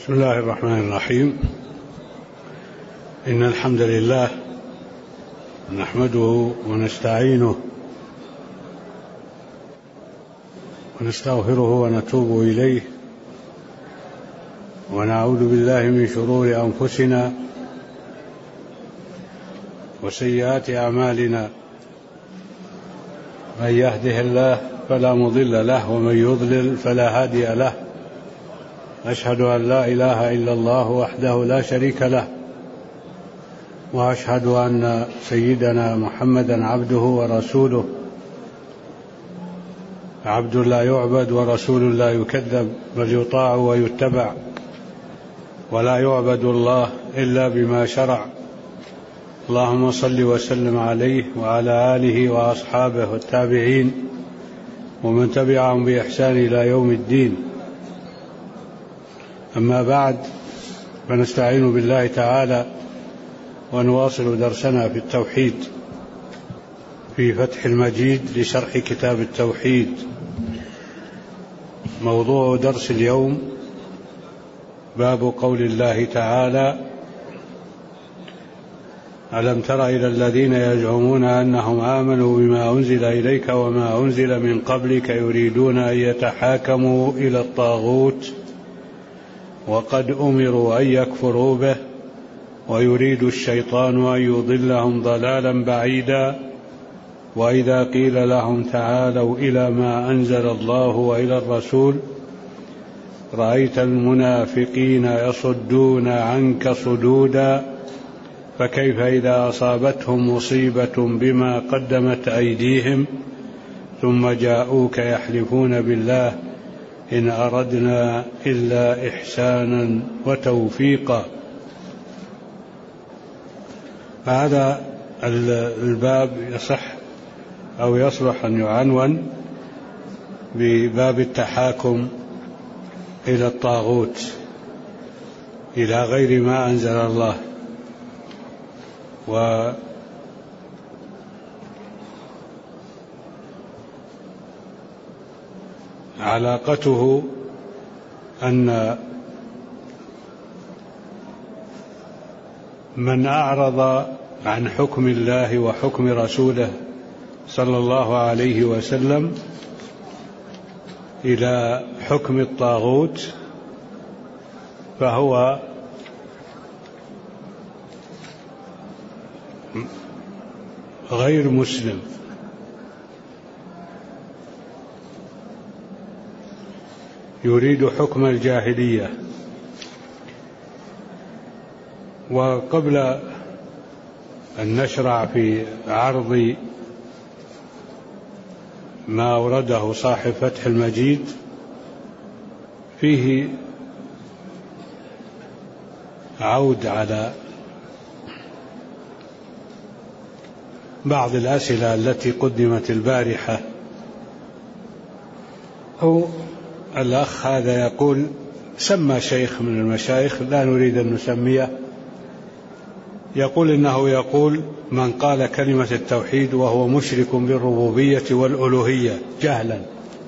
بسم الله الرحمن الرحيم. إن الحمد لله نحمده ونستعينه ونستغفره ونتوب إليه ونعوذ بالله من شرور أنفسنا وسيئات أعمالنا، من يهده الله فلا مضل له ومن يضلل فلا هادي له. أشهد أن لا إله إلا الله وحده لا شريك له، وأشهد أن سيدنا محمدا عبده ورسوله، عبد لا يعبد ورسول لا يكذب، بل يطاع ويتبع، ولا يعبد الله إلا بما شرع. اللهم صل وسلم عليه وعلى آله وأصحابه والتابعين ومن تبعهم بإحسان إلى يوم الدين. أما بعد، فنستعين بالله تعالى ونواصل درسنا في التوحيد في فتح المجيد لشرح كتاب التوحيد. موضوع درس اليوم باب قول الله تعالى: ألم تر إلى الذين يزعمون أنهم آمنوا بما أنزل إليك وما أنزل من قبلك يريدون أن يتحاكموا إلى الطاغوت وقد أمروا أن يكفروا به ويريد الشيطان أن يضلهم ضلالا بعيدا. وإذا قيل لهم تعالوا إلى ما أنزل الله وإلى الرسول رأيت المنافقين يصدون عنك صدودا. فكيف إذا أصابتهم مصيبة بما قدمت أيديهم ثم جاءوك يحلفون بالله إن أردنا إلا إحسانا وتوفيقا. هذا الباب يصح أو يصلح أن يعنون بباب التحاكم إلى الطاغوت، إلى غير ما أنزل الله. وعلاقته أن من أعرض عن حكم الله وحكم رسوله صلى الله عليه وسلم إلى حكم الطاغوت فهو غير مسلم، يريد حكم الجاهلية. وقبل أن نشرع في عرض ما أورده صاحب فتح المجيد، فيه عود على بعض الأسئلة التي قدمت البارحة. هو الأخ هذا يقول: سمى شيخ من المشايخ لا نريد أن نسميه، يقول إنه يقول من قال كلمة التوحيد وهو مشرك بالربوبية والألوهية جهلا،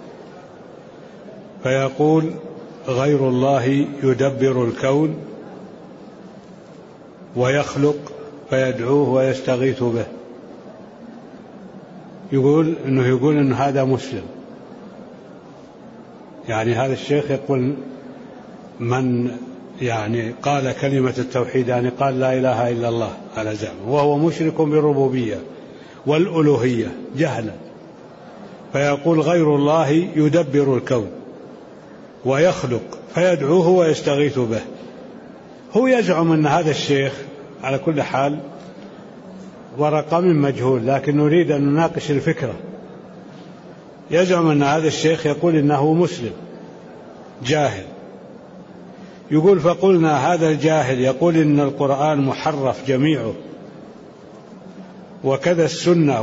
فيقول غير الله يدبر الكون ويخلق فيدعوه ويستغيث به. يقول إنه هذا مسلم. يعني هذا الشيخ يقول من قال كلمة التوحيد يعني قال لا إله إلا الله على زعمه، وهو مشرك بالربوبية والألوهية جهلا، فيقول غير الله يدبر الكون ويخلق فيدعوه ويستغيث به. هو يزعم أن هذا الشيخ على كل حال ورقم مجهول، لكن نريد أن نناقش الفكرة. يزعم أن هذا الشيخ يقول إنه مسلم جاهل. يقول فقلنا هذا الجاهل يقول إن القرآن محرف جميعه، وكذا السنة،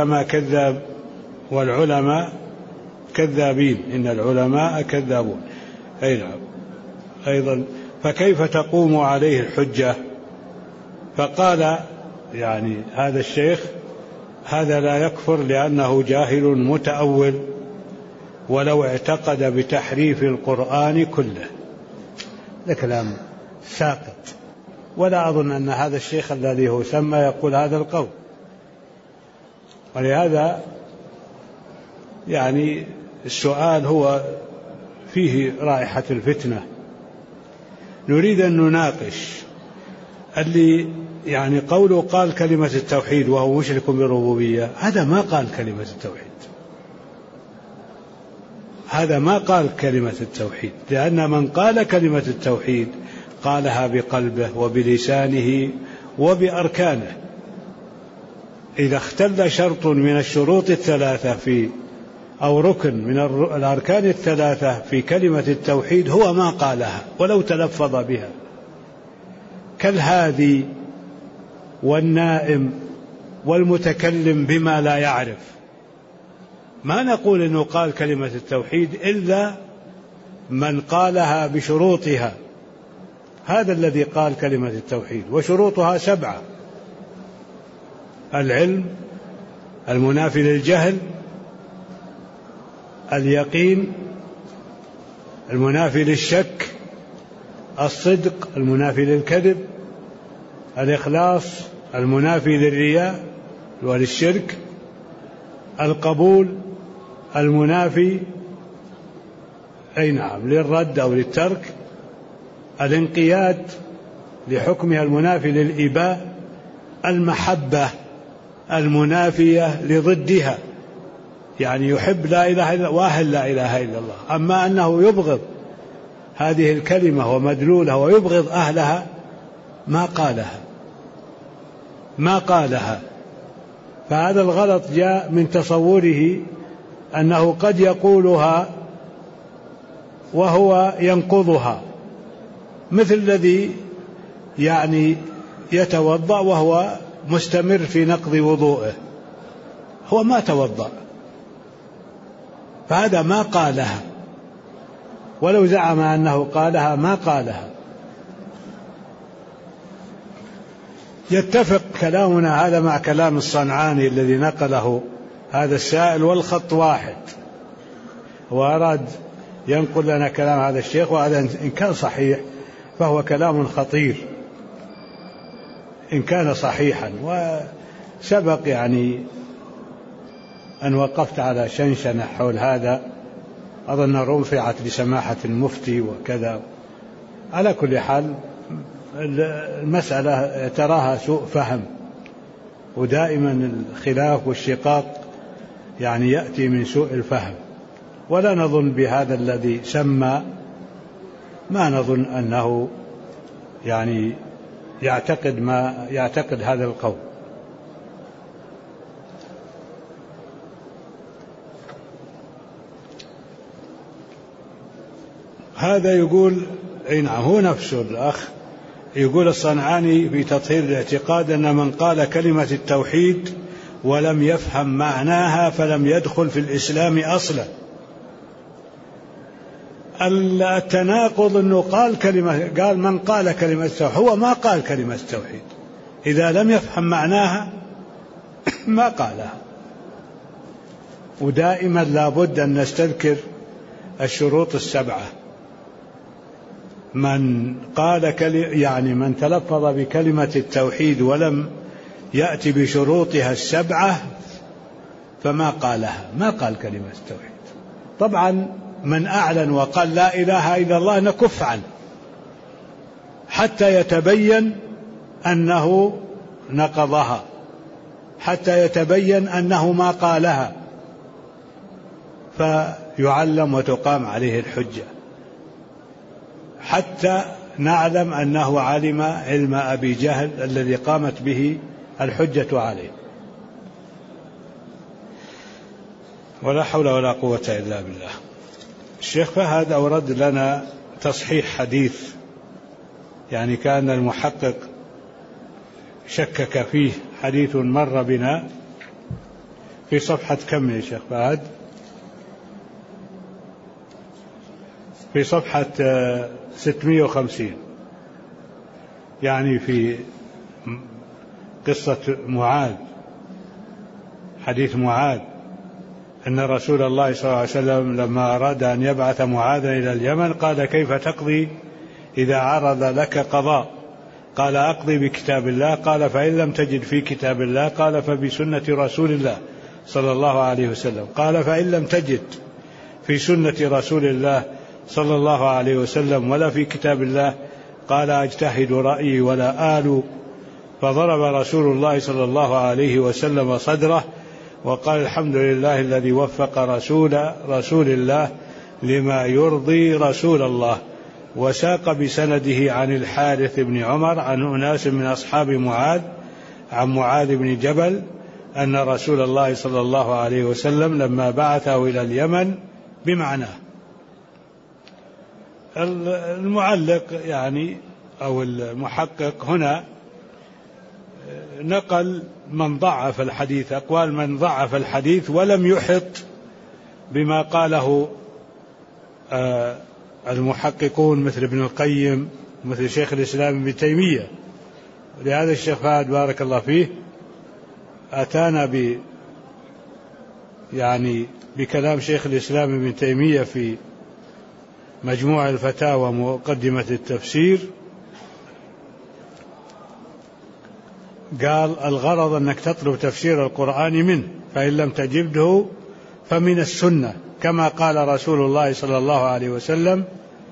والعلماء كذابين، إن العلماء كذابون. أيضا فكيف تقوم عليه الحجة؟ فقال هذا الشيخ هذا لا يكفر لأنه جاهل متأول ولو اعتقد بتحريف القرآن كله. هذا كلام ساقط، ولا أظن أن هذا الشيخ الذي هو سمى يقول هذا القول. ولهذا يعني السؤال هو فيه رائحة الفتنة. نريد أن نناقش اللي يعني قوله قال كلمة التوحيد وهو مشرك بالربوبية، هذا ما قال كلمة التوحيد، هذا ما قال كلمة التوحيد، لأن من قال كلمة التوحيد قالها بقلبه وبلسانه وبأركانه. إذا اختل شرط من الشروط الثلاثة أو ركن من الأركان الثلاثة في كلمة التوحيد هو ما قالها ولو تلفظ بها، كالهادي والنائم والمتكلم بما لا يعرف. ما نقول إنه قال كلمة التوحيد إلا من قالها بشروطها، هذا الذي قال كلمة التوحيد، وشروطها 7: العلم المنافي للجهل، اليقين المنافي للشك، الصدق المنافي للكذب، الإخلاص المنافي للرياء وللشرك، القبول المنافي للرد أو للترك، الانقياد لحكمها المنافي للإباء، المحبة المنافية لضدها، يعني يحب لا إله إلا وأهل لا إله إلا الله. أما أنه يبغض هذه الكلمة ومدلولها ويبغض أهلها ما قالها. فهذا الغلط جاء من تصوره أنه قد يقولها وهو ينقضها، مثل الذي يعني يتوضأ وهو مستمر في نقض وضوءه، هو ما توضأ، فهذا ما قالها، ولو زعم أنه قالها ما قالها. يتفق كلامنا هذا مع كلام الصنعاني الذي نقله هذا السائل، والخط واحد، وأراد ينقل لنا كلام هذا الشيخ، وهذا إن كان صحيح فهو كلام خطير إن كان صحيحا. وسبق يعني أن وقفت على شنشنة حول هذا، أظن رفعت لسماحة المفتي وكذا. على كل حال المسألة تراها سوء فهم، ودائما الخلاف والشقاق يعني يأتي من سوء الفهم، ولا نظن بهذا الذي سمى، ما نظن أنه يعني يعتقد هذا القول. هذا يقول نعم، هو نفسه الأخ يقول الصنعاني في تطهير الاعتقاد أن من قال كلمة التوحيد ولم يفهم معناها فلم يدخل في الإسلام أصلا. التناقض أنه قال من قال كلمة التوحيد، هو ما قال كلمة التوحيد، إذا لم يفهم معناها ما قالها. ودائما لابد أن نستذكر الشروط 7. من قال يعني من تلفظ بكلمة التوحيد ولم يأتي بشروطها 7 فما قالها، ما قال كلمة التوحيد. طبعا من أعلن وقال لا إله إلا الله نكف عنه حتى يتبين أنه نقضها، حتى يتبين أنه ما قالها، فيعلم وتقام عليه الحجة، حتى نعلم أنه علم علم أبي جهل الذي قامت به الحجة عليه. ولا حول ولا قوة إلا بالله. الشيخ فهد أورد لنا تصحيح حديث، يعني كان المحقق شكك فيه، حديث مر بنا في صفحة كم يا شيخ فهد؟ في صفحة 650، يعني في قصة معاذ، حديث معاذ، أن رسول الله صلى الله عليه وسلم لما أراد أن يبعث معاذا إلى اليمن قال كيف تقضي إذا عرض لك قضاء؟ قال أقضي بكتاب الله. قال فإن لم تجد في كتاب الله؟ قال فبسنة رسول الله صلى الله عليه وسلم. قال فإن لم تجد في سنة رسول الله صلى الله عليه وسلم ولا في كتاب الله؟ قال أجتهد رأيي ولا آل. فضرب رسول الله صلى الله عليه وسلم صدره وقال الحمد لله الذي وفق رسول الله لما يرضي رسول الله. وساق بسنده عن الحارث بن عمر عن أناس من أصحاب معاذ عن معاذ بن جبل أن رسول الله صلى الله عليه وسلم لما بعثه إلى اليمن بمعناه. المعلق يعني أو المحقق هنا نقل من ضعف الحديث، أقوال من ضعف الحديث ولم يحط بما قاله المحققون مثل ابن القيم مثل شيخ الإسلام ابن تيمية. لهذا الشيخ فهد بارك الله فيه أتانا بكلام شيخ الإسلام ابن تيمية في مجموع الفتاوى مقدمة التفسير. قال الغرض أنك تطلب تفسير القرآن منه، فإن لم تجده فمن السنة، كما قال رسول الله صلى الله عليه وسلم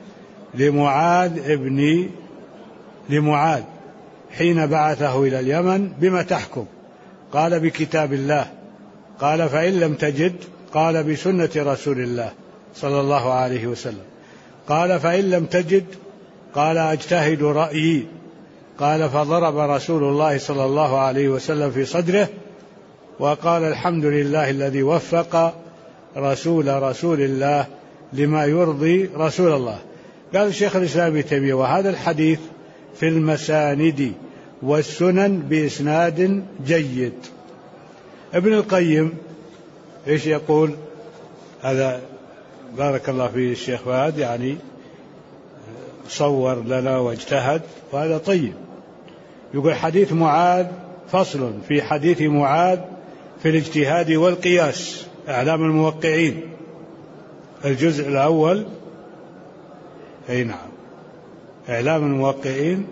لمعاذ حين بعثه إلى اليمن بما تحكم؟ قال بكتاب الله. قال فإن لم تجد؟ قال بسنة رسول الله صلى الله عليه وسلم. قال فإن لم تجد؟ قال أجتهد رأيي. قال فضرب رسول الله صلى الله عليه وسلم في صدره وقال الحمد لله الذي وفق رسول الله لما يرضي رسول الله. قال الشيخ الإسلام ابن تيمية وهذا الحديث في المساند والسنن بإسناد جيد. ابن القيم إيش يقول؟ هذا بارك الله فيه الشيخ فهد يعني صور لنا واجتهد وهذا طيب. يقول حديث معاذ فصل في حديث معاذ في الاجتهاد والقياس، إعلام الموقعين الجزء الأول. أي نعم، إعلام الموقعين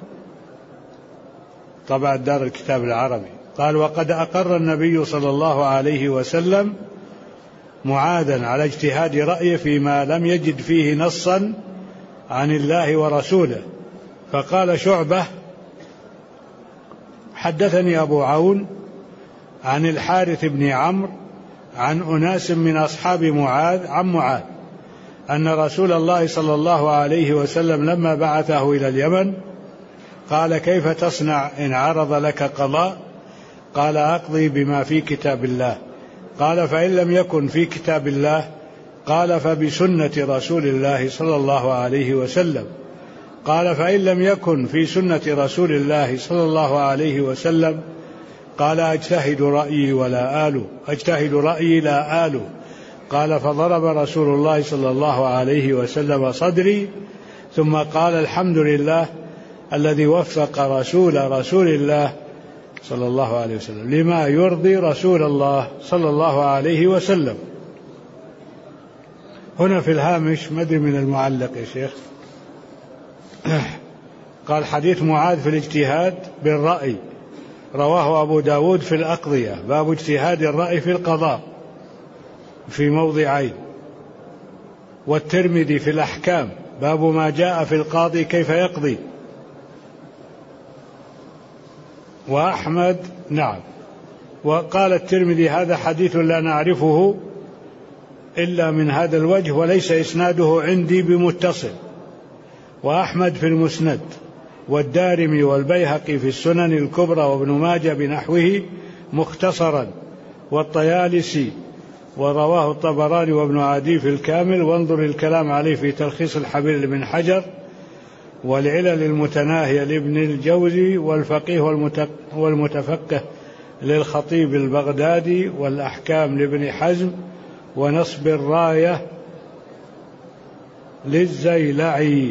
طبعا دار الكتاب العربي. قال وقد أقر النبي صلى الله عليه وسلم معاذا على اجتهاد رأيه فيما لم يجد فيه نصا عن الله ورسوله. فقال شعبة حدثني أبو عون عن الحارث بن عمرو عن أناس من أصحاب معاذ عن معاذ أن رسول الله صلى الله عليه وسلم لما بعثه إلى اليمن قال كيف تصنع إن عرض لك قضاء؟ قال أقضي بما في كتاب الله. قال فإن لم يكن في كتاب الله؟ قال فبسنة رسول الله صلى الله عليه وسلم. قال فإن لم يكن في سنة رسول الله صلى الله عليه وسلم؟ قال أجتهد رأيي ولا آل، أجتهد رأيي لا آل. قال فضرب رسول الله صلى الله عليه وسلم صدري ثم قال الحمد لله الذي وفق رسول الله صلى الله عليه وسلم لما يرضي رسول الله صلى الله عليه وسلم. هنا في الهامش مدري من المعلق يا شيخ قال حديث معاذ في الاجتهاد بالرأي رواه أبو داود في الأقضية باب اجتهاد الرأي في القضاء في موضعين، والترمذي في الأحكام باب ما جاء في القاضي كيف يقضي، وأحمد نعم. وقال الترمذي هذا حديث لا نعرفه إلا من هذا الوجه وليس إسناده عندي بمتصل. وأحمد في المسند والدارمي والبيهقي في السنن الكبرى وابن ماجه بنحوه مختصرا والطيالسي ورواه الطبراني وابن عدي في الكامل. وانظر الكلام عليه في تلخيص الحبير لابن حجر والعلل المتناهية لابن الجوزي والفقيه والمتفقه للخطيب البغدادي والأحكام لابن حزم ونصب الراية للزيلعي.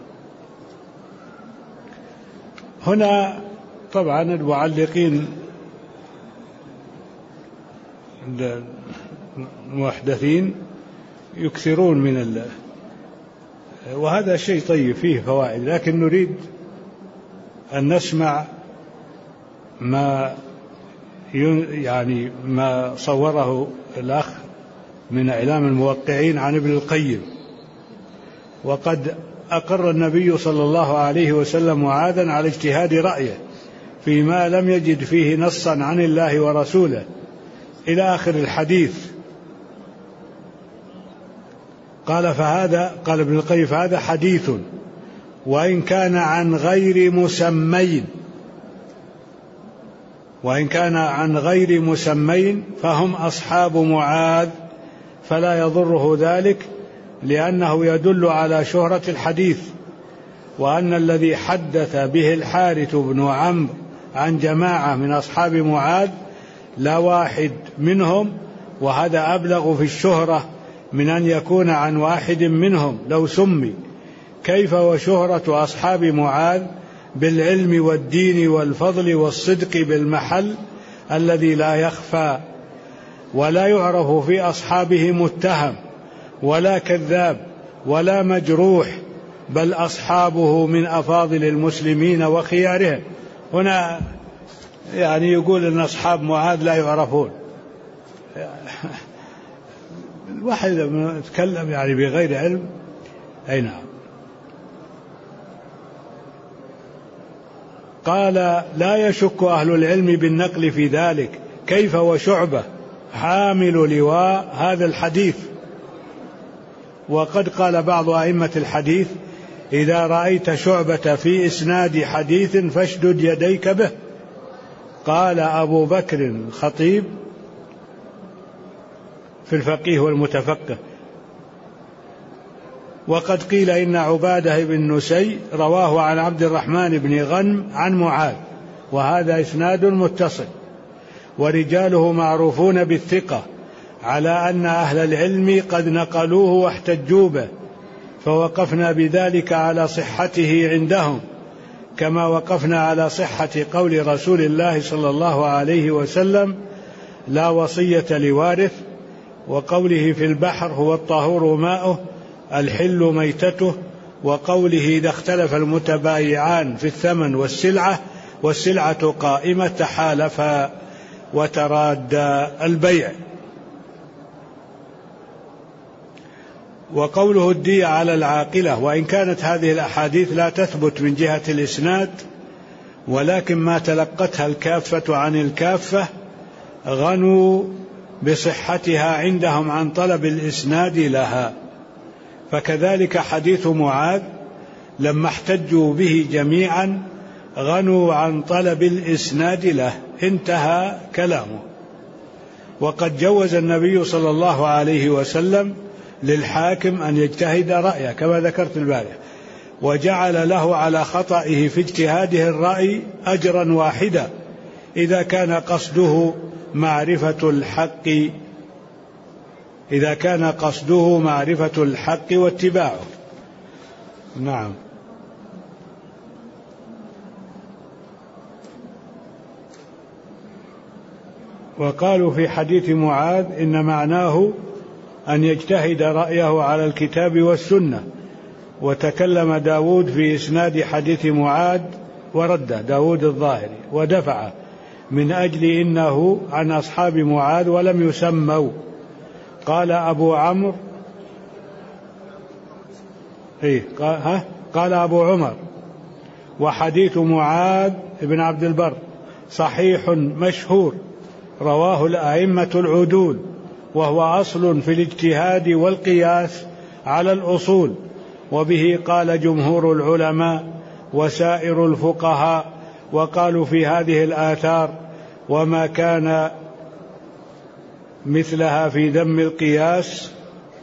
هنا طبعا المعلقين المحدثين يكثرون من وهذا شيء طيب فيه فوائد، لكن نريد أن نسمع ما صوره الأخ من إعلام الموقعين عن ابن القيم. وقد أقر النبي صلى الله عليه وسلم معاذا على اجتهاد رأيه فيما لم يجد فيه نصا عن الله ورسوله إلى آخر الحديث. قال ابن القيم فهذا حديث وإن كان عن غير مسمين فهم أصحاب معاذ، فلا يضره ذلك لأنه يدل على شهرة الحديث، وأن الذي حدث به الحارث بن عمرو عن جماعة من أصحاب معاذ لا واحد منهم، وهذا أبلغ في الشهرة من أن يكون عن واحد منهم لو سمي. كيف وشهرة أصحاب معاذ بالعلم والدين والفضل والصدق بالمحل الذي لا يخفى، ولا يعرف في أصحابه متهم ولا كذاب ولا مجروح، بل أصحابه من أفاضل المسلمين وخيارهم. هنا يعني يقول أن أصحاب معاذ لا يعرفون. الواحد لما يتكلم يعني بغير علم. أي نعم. قال لا يشك أهل العلم بالنقل في ذلك. كيف وشعبة حامل لواء هذا الحديث. وقد قال بعض أئمة الحديث إذا رأيت شعبة في إسناد حديث فاشدد يديك به. قال أبو بكر الخطيب في الفقيه والمتفقه. وقد قيل إن عبادة بن نسي رواه عن عبد الرحمن بن غنم عن معاذ، وهذا إسناد متصل ورجاله معروفون بالثقة، على أن أهل العلم قد نقلوه واحتجوا به، فوقفنا بذلك على صحته عندهم، كما وقفنا على صحة قول رسول الله صلى الله عليه وسلم لا وصية لوارث، وقوله في البحر هو الطهور ماؤه الحل ميتته، وقوله إذا اختلف المتبايعان في الثمن والسلعة قائمة تحالفا وترادى البيع. وقوله الدية على العاقلة، وإن كانت هذه الأحاديث لا تثبت من جهة الإسناد، ولكن ما تلقتها الكافة عن الكافة غنوا بصحتها عندهم عن طلب الإسناد لها. فكذلك حديث معاذ لما احتجوا به جميعا غنوا عن طلب الإسناد له. انتهى كلامه. وقد جوز النبي صلى الله عليه وسلم للحاكم أن يجتهد رأيه كما ذكرت البارح، وجعل له على خطئه في اجتهاده الرأي أجرا واحدا إذا كان قصده معرفة الحق واتباعه. نعم. وقالوا في حديث معاذ إن معناه أن يجتهد رأيه على الكتاب والسنة. وتكلم داود في إسناد حديث معاذ ورد داود الظاهري ودفع من أجل إنه عن أصحاب معاذ ولم يسموا. قال أبو عمرو قال أبو عمر وحديث معاذ بن عبد البر صحيح مشهور رواه الأئمة العدول، وهو أصل في الاجتهاد والقياس على الأصول، وبه قال جمهور العلماء وسائر الفقهاء. وقالوا في هذه الآثار وما كان مثلها في ذم القياس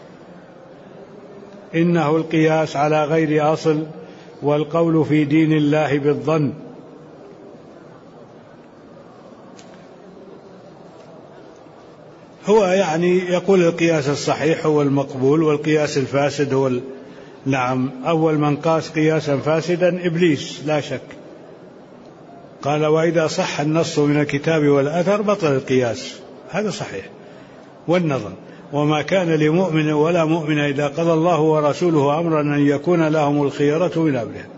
إنه القياس على غير أصل، والقول في دين الله بالظن. هو يعني يقول القياس الصحيح هو المقبول، والقياس الفاسد هو نعم. أول من قاس قياسا فاسدا إبليس لا شك. قال وإذا صح النص من الكتاب والأثر بطل القياس، هذا صحيح والنظر. وما كان لمؤمن ولا مؤمن إذا قضى الله ورسوله أمرا أن يكون لهم الخيرة من أمرهم.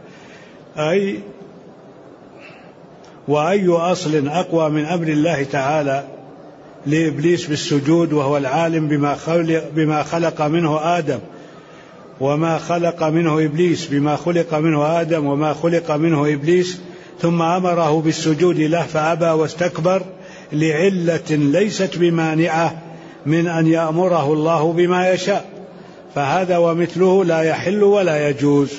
وأي أصل أقوى من أمر الله تعالى لإبليس بالسجود وهو العالم بما خلق منه آدم وما خلق منه إبليس، بما خلق منه آدم وما خلق منه إبليس، ثم أمره بالسجود له فأبى واستكبر لعلة ليست بمانعة من أن يأمره الله بما يشاء، فهذا ومثله لا يحل ولا يجوز.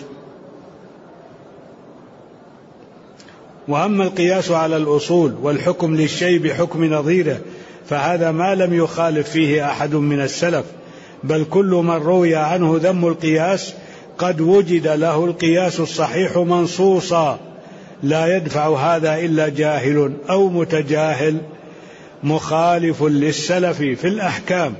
وأما القياس على الأصول والحكم للشيء بحكم نظيره فهذا ما لم يخالف فيه أحد من السلف، بل كل من روي عنه ذم القياس قد وجد له القياس الصحيح منصوصا، لا يدفع هذا إلا جاهل أو متجاهل مخالف للسلف في الأحكام.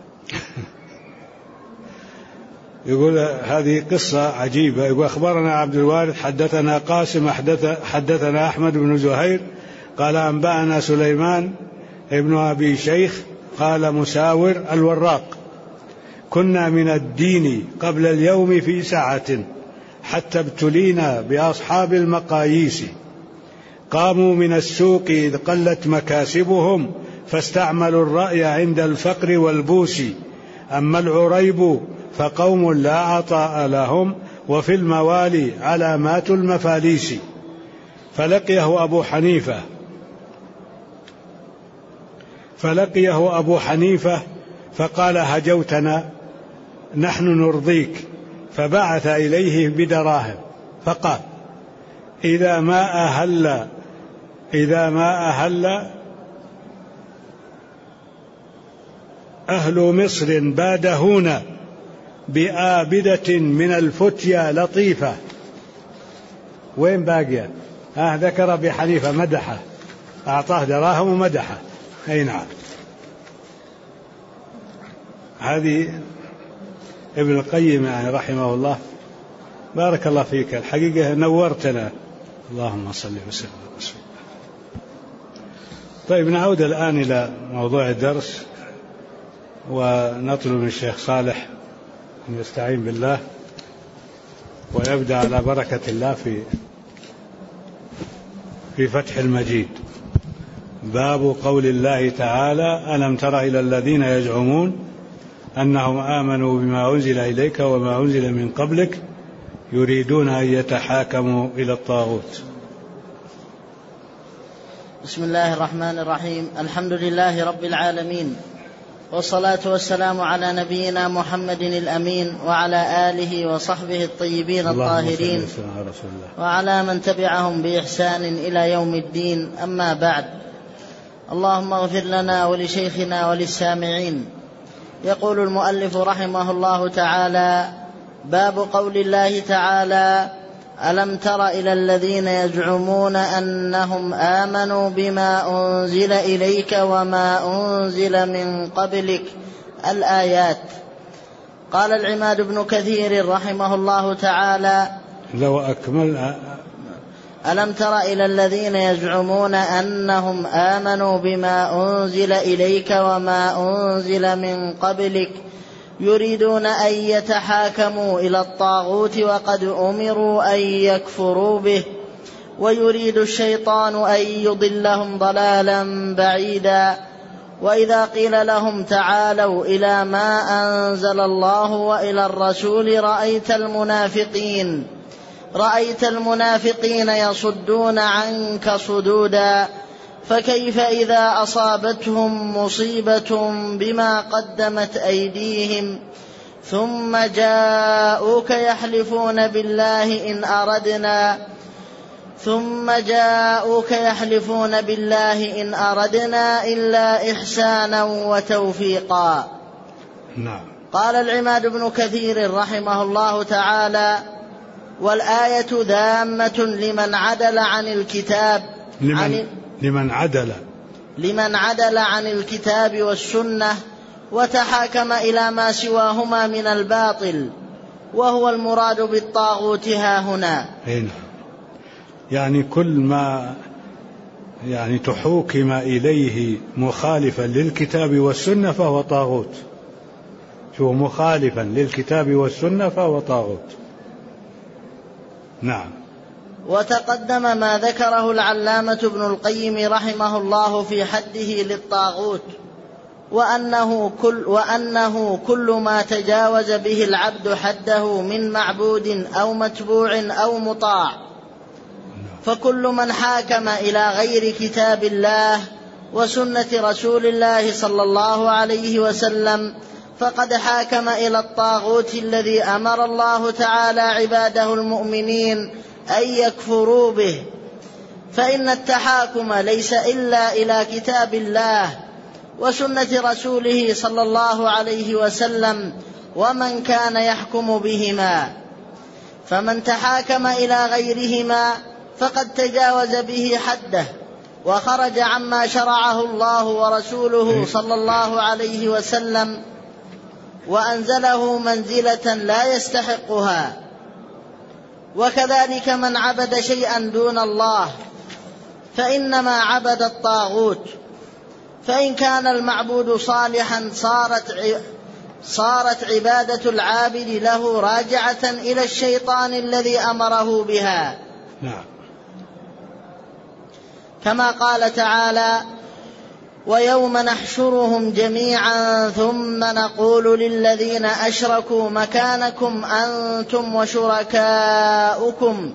يقول هذه قصة عجيبة. يقول أخبرنا عبد الوارث حدثنا قاسم حدثنا أحمد بن زهير قال أنبأنا سليمان ابن أبي شيخ قال مساور الوراق كنا من الدين قبل اليوم في ساعة حتى ابتلينا بأصحاب المقاييس، قاموا من السوق إذ قلت مكاسبهم فاستعملوا الرأي عند الفقر والبوس، أما العريب فقوم لا عطاء لهم وفي الموالي علامات المفاليس. فلقيه أبو حنيفة فقال هجوتنا نحن نرضيك، فبعث إليه بدراهم فقال إذا ما أهل أهل مصر بادهون بآبدة من الفتيا لطيفة. وين باقية؟ ذكر أبي حنيفة مدحه، أعطاه دراهم ومدحه. أي نعم. هذه ابن القيم يعني رحمه الله، بارك الله فيك، الحقيقة نورتنا، اللهم صل وسلم. طيب نعود الآن إلى موضوع الدرس، ونطلب من الشيخ صالح أن يستعين بالله ويبدأ على بركة الله في فتح المجيد. باب قول الله تعالى ألم تر إلى الذين يزعمون أنهم آمنوا بما أنزل إليك وما أنزل من قبلك يريدون أن يتحاكموا إلى الطاغوت. بسم الله الرحمن الرحيم. الحمد لله رب العالمين، والصلاة والسلام على نبينا محمد الأمين وعلى آله وصحبه الطيبين الطاهرين وعلى من تبعهم بإحسان إلى يوم الدين. أما بعد، اللهم اغفر لنا ولشيخنا وللسامعين. يقول المؤلف رحمه الله تعالى: باب قول الله تعالى: ألم تر إلى الذين يزعمون أنهم آمنوا بما أنزل إليك وما أنزل من قبلك. الآيات. قال العماد بن كثير رحمه الله تعالى: لو أكمل ألم تر إلى الذين يزعمون أنهم آمنوا بما أنزل إليك وما أنزل من قبلك يريدون أن يتحاكموا إلى الطاغوت وقد أمروا أن يكفروا به، ويريد الشيطان أن يضلهم ضلالا بعيدا. وإذا قيل لهم تعالوا إلى ما أنزل الله وإلى الرسول رأيت المنافقين يصدون عنك صدودا. فكيف إذا أصابتهم مصيبة بما قدمت أيديهم ثم جاءوك يحلفون بالله إن أردنا إلا إحسانا وتوفيقا. نعم. قال العماد بن كثير رحمه الله تعالى: والآية ذامة لمن عدل عن الكتاب لمن عدل عن الكتاب والسنة وتحاكم إلى ما سواهما من الباطل، وهو المراد بالطاغوت ها هنا. يعني كل ما تحوكم إليه مخالفا للكتاب والسنة فهو طاغوت. شو مخالفا للكتاب والسنة فهو طاغوت. نعم. وتقدم ما ذكره العلامة ابن القيم رحمه الله في حده للطاغوت، وأنه كل ما تجاوز به العبد حده من معبود أو متبوع أو مطاع، فكل من حاكم إلى غير كتاب الله وسنة رسول الله صلى الله عليه وسلم فقد حاكم إلى الطاغوت الذي أمر الله تعالى عباده المؤمنين أن يكفروا به. فإن التحاكم ليس إلا إلى كتاب الله وسنة رسوله صلى الله عليه وسلم ومن كان يحكم بهما، فمن تحاكم إلى غيرهما فقد تجاوز به حده وخرج عما شرعه الله ورسوله صلى الله عليه وسلم وأنزله منزلة لا يستحقها. وكذلك من عبد شيئا دون الله فإنما عبد الطاغوت، فإن كان المعبود صالحا صارت عبادة العابد له راجعة إلى الشيطان الذي أمره بها. نعم. كما قال تعالى: ويوم نحشرهم جميعا ثم نقول للذين أشركوا مكانكم أنتم وشركاؤكم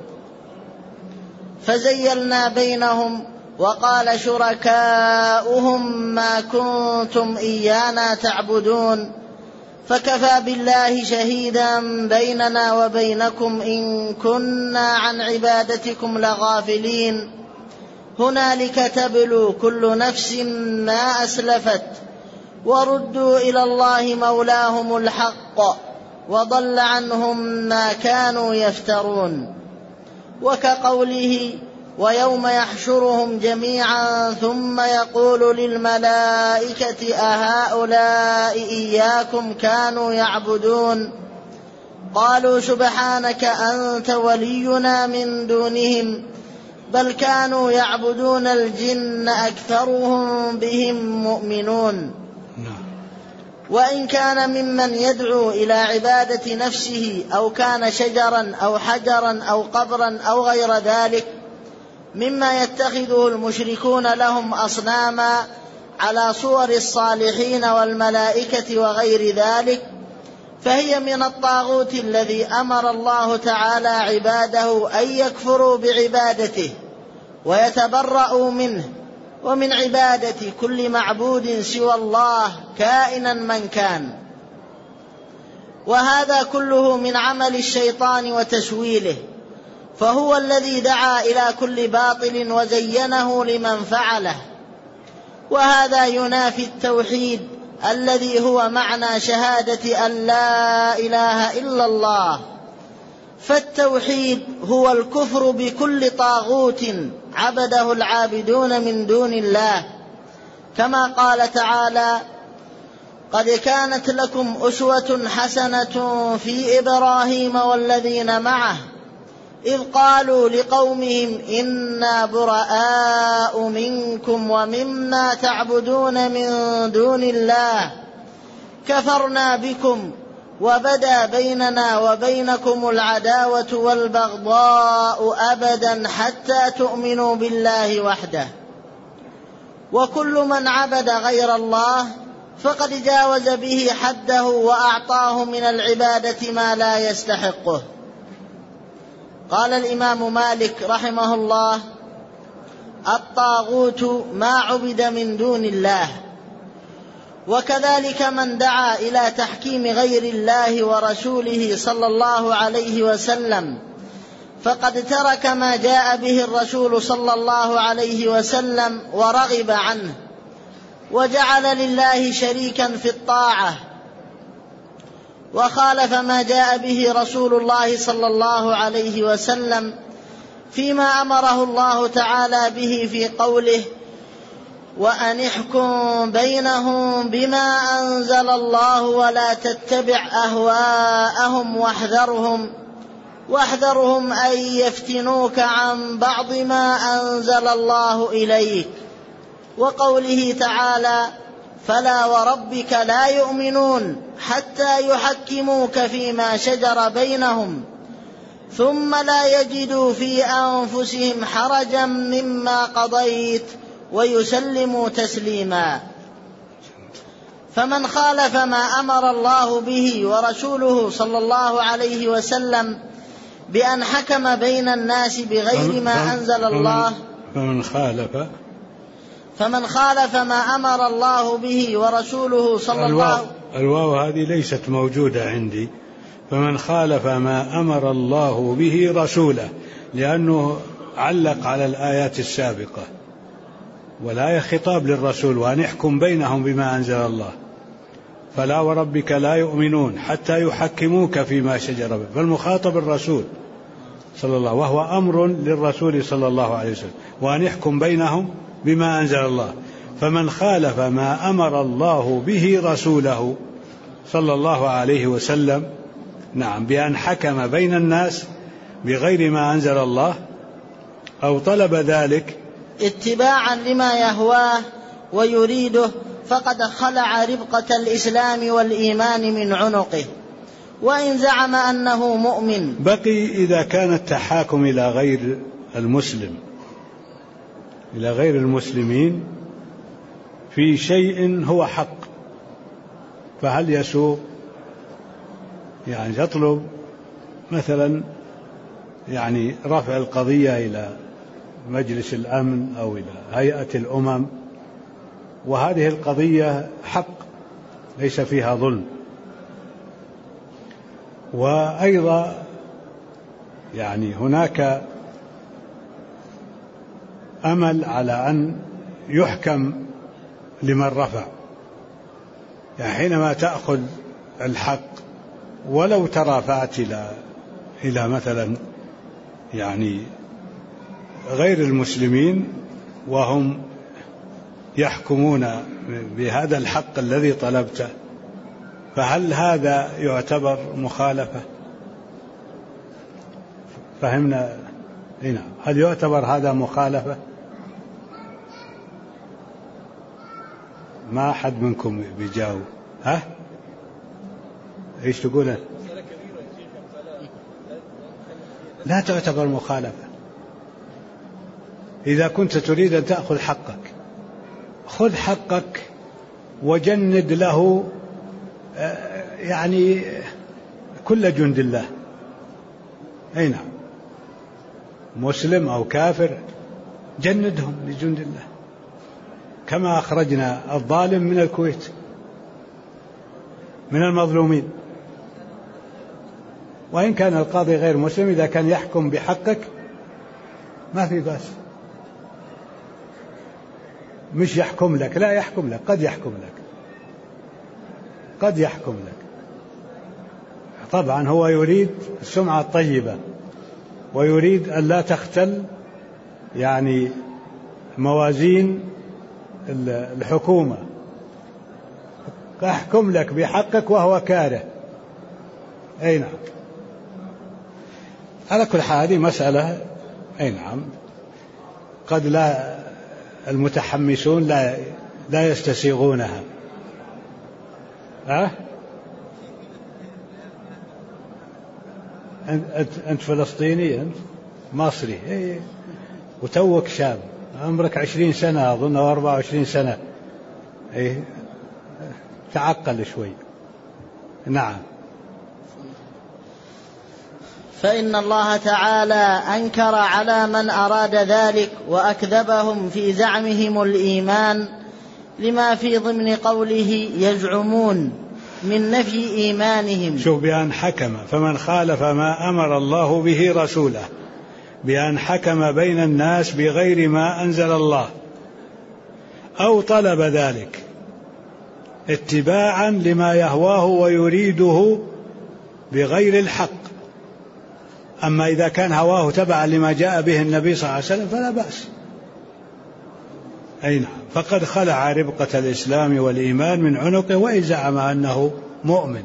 فزيلنا بينهم وقال شركاؤهم ما كنتم إيانا تعبدون فكفى بالله شهيدا بيننا وبينكم إن كنا عن عبادتكم لغافلين هنالك تبلو كل نفس ما أسلفت وردوا إلى الله مولاهم الحق وضل عنهم ما كانوا يفترون. وكقوله: ويوم يحشرهم جميعا ثم يقول للملائكة أهؤلاء إياكم كانوا يعبدون قالوا سبحانك أنت ولينا من دونهم بل كانوا يعبدون الجن أكثرهم بهم مؤمنون. وإن كان ممن يدعو إلى عبادة نفسه أو كان شجرا أو حجرا أو قبرا أو غير ذلك مما يتخذه المشركون لهم أصناما على صور الصالحين والملائكة وغير ذلك فهي من الطاغوت الذي أمر الله تعالى عباده أن يكفروا بعبادته ويتبرؤوا منه ومن عبادة كل معبود سوى الله كائنا من كان. وهذا كله من عمل الشيطان وتسويله، فهو الذي دعا إلى كل باطل وزينه لمن فعله، وهذا ينافي التوحيد الذي هو معنى شهادة أن لا إله إلا الله. فالتوحيد هو الكفر بكل طاغوت عبده العابدون من دون الله، كما قال تعالى: قد كانت لكم أسوة حسنة في إبراهيم والذين معه إذ قالوا لقومهم إنا براء منكم ومما تعبدون من دون الله كفرنا بكم وبدا بيننا وبينكم العداوة والبغضاء أبدا حتى تؤمنوا بالله وحده. وكل من عبد غير الله فقد جاوز به حده وأعطاه من العبادة ما لا يستحقه. قال الإمام مالك رحمه الله: الطاغوت ما عبد من دون الله. وكذلك من دعا إلى تحكيم غير الله ورسوله صلى الله عليه وسلم فقد ترك ما جاء به الرسول صلى الله عليه وسلم ورغب عنه وجعل لله شريكا في الطاعة وخالف ما جاء به رسول الله صلى الله عليه وسلم فيما أمره الله تعالى به في قوله: وأن احكم بينهم بما أنزل الله ولا تتبع أهواءهم واحذرهم أن يفتنوك عن بعض ما أنزل الله إليك. وقوله تعالى: فلا وربك لا يؤمنون حتى يحكموك فيما شجر بينهم ثم لا يجدوا في أنفسهم حرجا مما قضيت ويسلموا تسليما. فمن خالف ما أمر الله به ورسوله صلى الله عليه وسلم بأن حكم بين الناس بغير ما أنزل الله فمن خالف ما أمر الله به ورسوله صلى الله. الواو هذه ليست موجودة عندي. فمن خالف ما أمر الله به رسوله، لأنه علق على الآيات السابقة، والآية خطاب للرسول وأن يحكم بينهم بما أنزل الله. فلا وربك لا يؤمنون حتى يحكموك فيما شجر بينهم، فالمخاطب الرسول صلى الله، وهو أمر للرسول صلى الله عليه وسلم وأن يحكم بينهم بما أنزل الله. فمن خالف ما أمر الله به رسوله صلى الله عليه وسلم، نعم، بأن حكم بين الناس بغير ما أنزل الله أو طلب ذلك اتباعا لما يهواه ويريده، فقد خلع ربقة الإسلام والإيمان من عنقه، وإن زعم أنه مؤمن. بقي إذا كان التحاكم إلى غير المسلم، إلى غير المسلمين في شيء هو حق، فهل يسوق؟ يعني تطلب مثلا يعني رفع القضية إلى مجلس الأمن أو إلى هيئة الأمم، وهذه القضية حق ليس فيها ظلم. وأيضا يعني هناك أمل على أن يحكم لمن رفع، يعني حينما تأخذ الحق ولو ترافعت إلى مثلا يعني غير المسلمين وهم يحكمون بهذا الحق الذي طلبته، فهل هذا يعتبر مخالفة؟ فهمنا؟ هنا هل يعتبر هذا مخالفة؟ ما أحد منكم بيجاوب. ها؟ إيش تقول؟ لا تعتبر مخالفة. إذا كنت تريد أن تأخذ حقك، خذ حقك وجند له يعني كل جند الله، أي نعم، مسلم أو كافر جندهم لجند الله، كما أخرجنا الظالم من الكويت من المظلومين. وإن كان القاضي غير مسلم إذا كان يحكم بحقك ما في بأس، مش يحكم لك، لا يحكم لك، قد يحكم لك، قد يحكم لك. طبعا هو يريد السمعة الطيبة ويريد أن لا تختل يعني موازين الحكومة، أحكم لك بحقك وهو كاره. أي نعم. على كل حال هذه مسألة أي نعم قد لا المتحمسون لا يستسيغونها. أنت فلسطيني، أنت مصري، وتوك شاب عمرك 20 سنة أظن أو 24 سنة، تعقل شوي. نعم. فإن الله تعالى أنكر على من أراد ذلك وأكذبهم في زعمهم الإيمان لما في ضمن قوله يزعمون من نفي إيمانهم. شوف، بأن حكم، فمن خالف ما أمر الله به رسوله بأن حكم بين الناس بغير ما أنزل الله أو طلب ذلك اتباعا لما يهواه ويريده بغير الحق. أما إذا كان هواه تبعا لما جاء به النبي صلى الله عليه وسلم فلا بأس. أي نعم. فقد خلع ربقة الإسلام والإيمان من عنقه وإن زعم أنه مؤمن.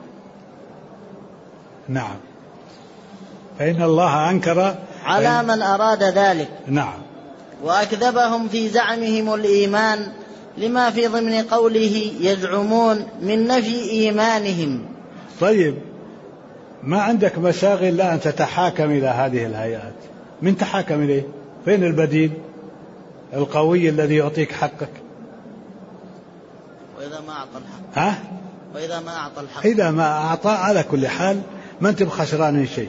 نعم. فإن الله أنكر على من أراد ذلك. نعم. وأكذبهم في زعمهم الإيمان لما في ضمن قوله يزعمون من نفي إيمانهم. طيب ما عندك مساغ إلا أن تتحاكم إلى هذه الهيئات، من تحاكم إليه؟ فين البديل القوي الذي يعطيك حقك؟ وإذا ما أعطى الحق وإذا ما أعطى الحق، إذا ما أعطى على كل حال ما أنت بخسران شيء،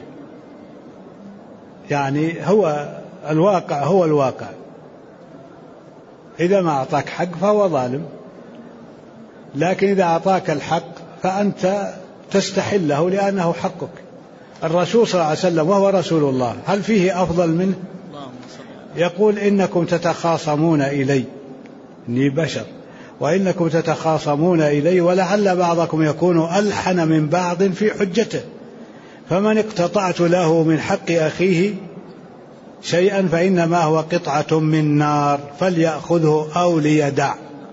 يعني هو الواقع هو الواقع، إذا ما أعطاك حق فهو ظالم، لكن إذا أعطاك الحق فأنت تستحله لأنه حقك. الرسول صلى الله عليه وسلم وهو رسول الله هل فيه أفضل منه؟ يقول إنكم تتخاصمون إلي، إني بشر وإنكم تتخاصمون إلي ولعل بعضكم يكون ألحن من بعض في حجته، فمن اقتطعت له من حق أخيه شيئا فإنما هو قطعة من نار فليأخذه أو ليدع.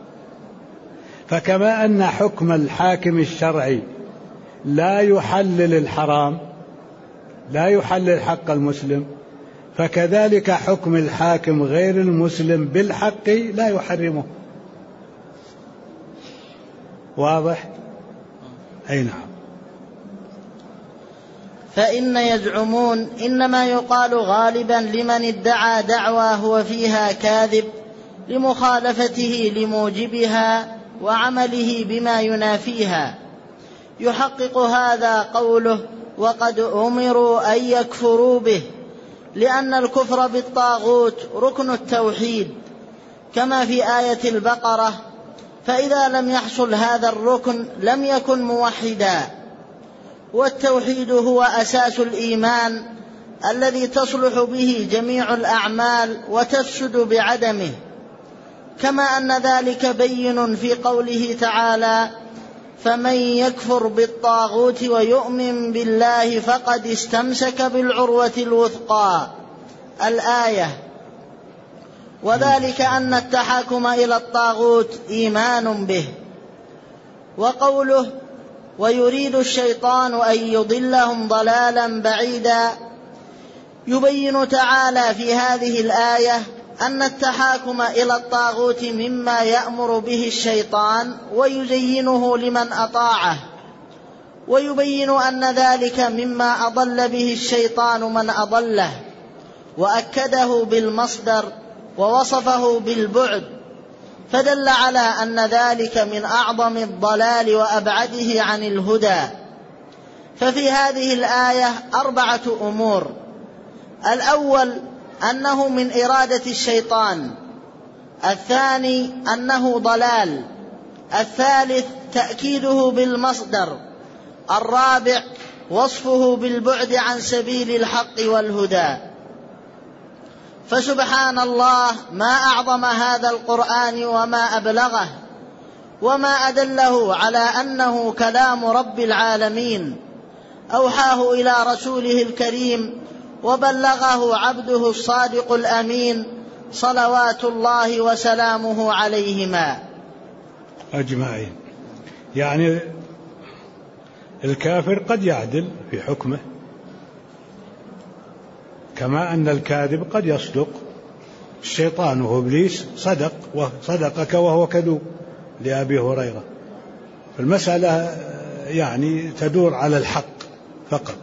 فكما أن حكم الحاكم الشرعي لا يحلل الحرام، لا يحلل حق المسلم، فكذلك حكم الحاكم غير المسلم بالحق لا يحرمه. واضح؟ أي نعم. فإن يزعمون إنما يقال غالبا لمن ادعى دعوى هو فيها كاذب لمخالفته لموجبها وعمله بما ينافيها. يحقق هذا قوله وقد أمروا أن يكفروا به، لأن الكفر بالطاغوت ركن التوحيد، كما في آية البقرة فإذا لم يحصل هذا الركن لم يكن موحدا. والتوحيد هو أساس الإيمان الذي تصلح به جميع الأعمال وتفسد بعدمه، كما أن ذلك بين في قوله تعالى فمن يكفر بالطاغوت ويؤمن بالله فقد استمسك بالعروة الوثقى الآية. وذلك أن التحاكم إلى الطاغوت إيمان به. وقوله ويريد الشيطان أن يضلهم ضلالا بعيدا، يبين تعالى في هذه الآية أن التحاكم إلى الطاغوت مما يأمر به الشيطان ويزينه لمن أطاعه، ويبين أن ذلك مما أضل به الشيطان من أضله، وأكده بالمصدر ووصفه بالبعد، فدل على أن ذلك من أعظم الضلال وأبعده عن الهدى. ففي هذه الآية 4 أمور: الأول أنه من إرادة الشيطان، الثاني أنه ضلال، الثالث تأكيده بالمصدر، الرابع وصفه بالبعد عن سبيل الحق والهدى. فسبحان الله ما أعظم هذا القرآن وما أبلغه وما أدله على أنه كلام رب العالمين، أوحاه إلى رسوله الكريم وبلغه عبده الصادق الأمين صلوات الله وسلامه عليهما أجمعين. يعني الكافر قد يعدل في حكمه، كما أن الكاذب قد يصدق. الشيطان وإبليس صدقك وهو كذوب لأبي هريرة. فالمسألة يعني تدور على الحق فقط.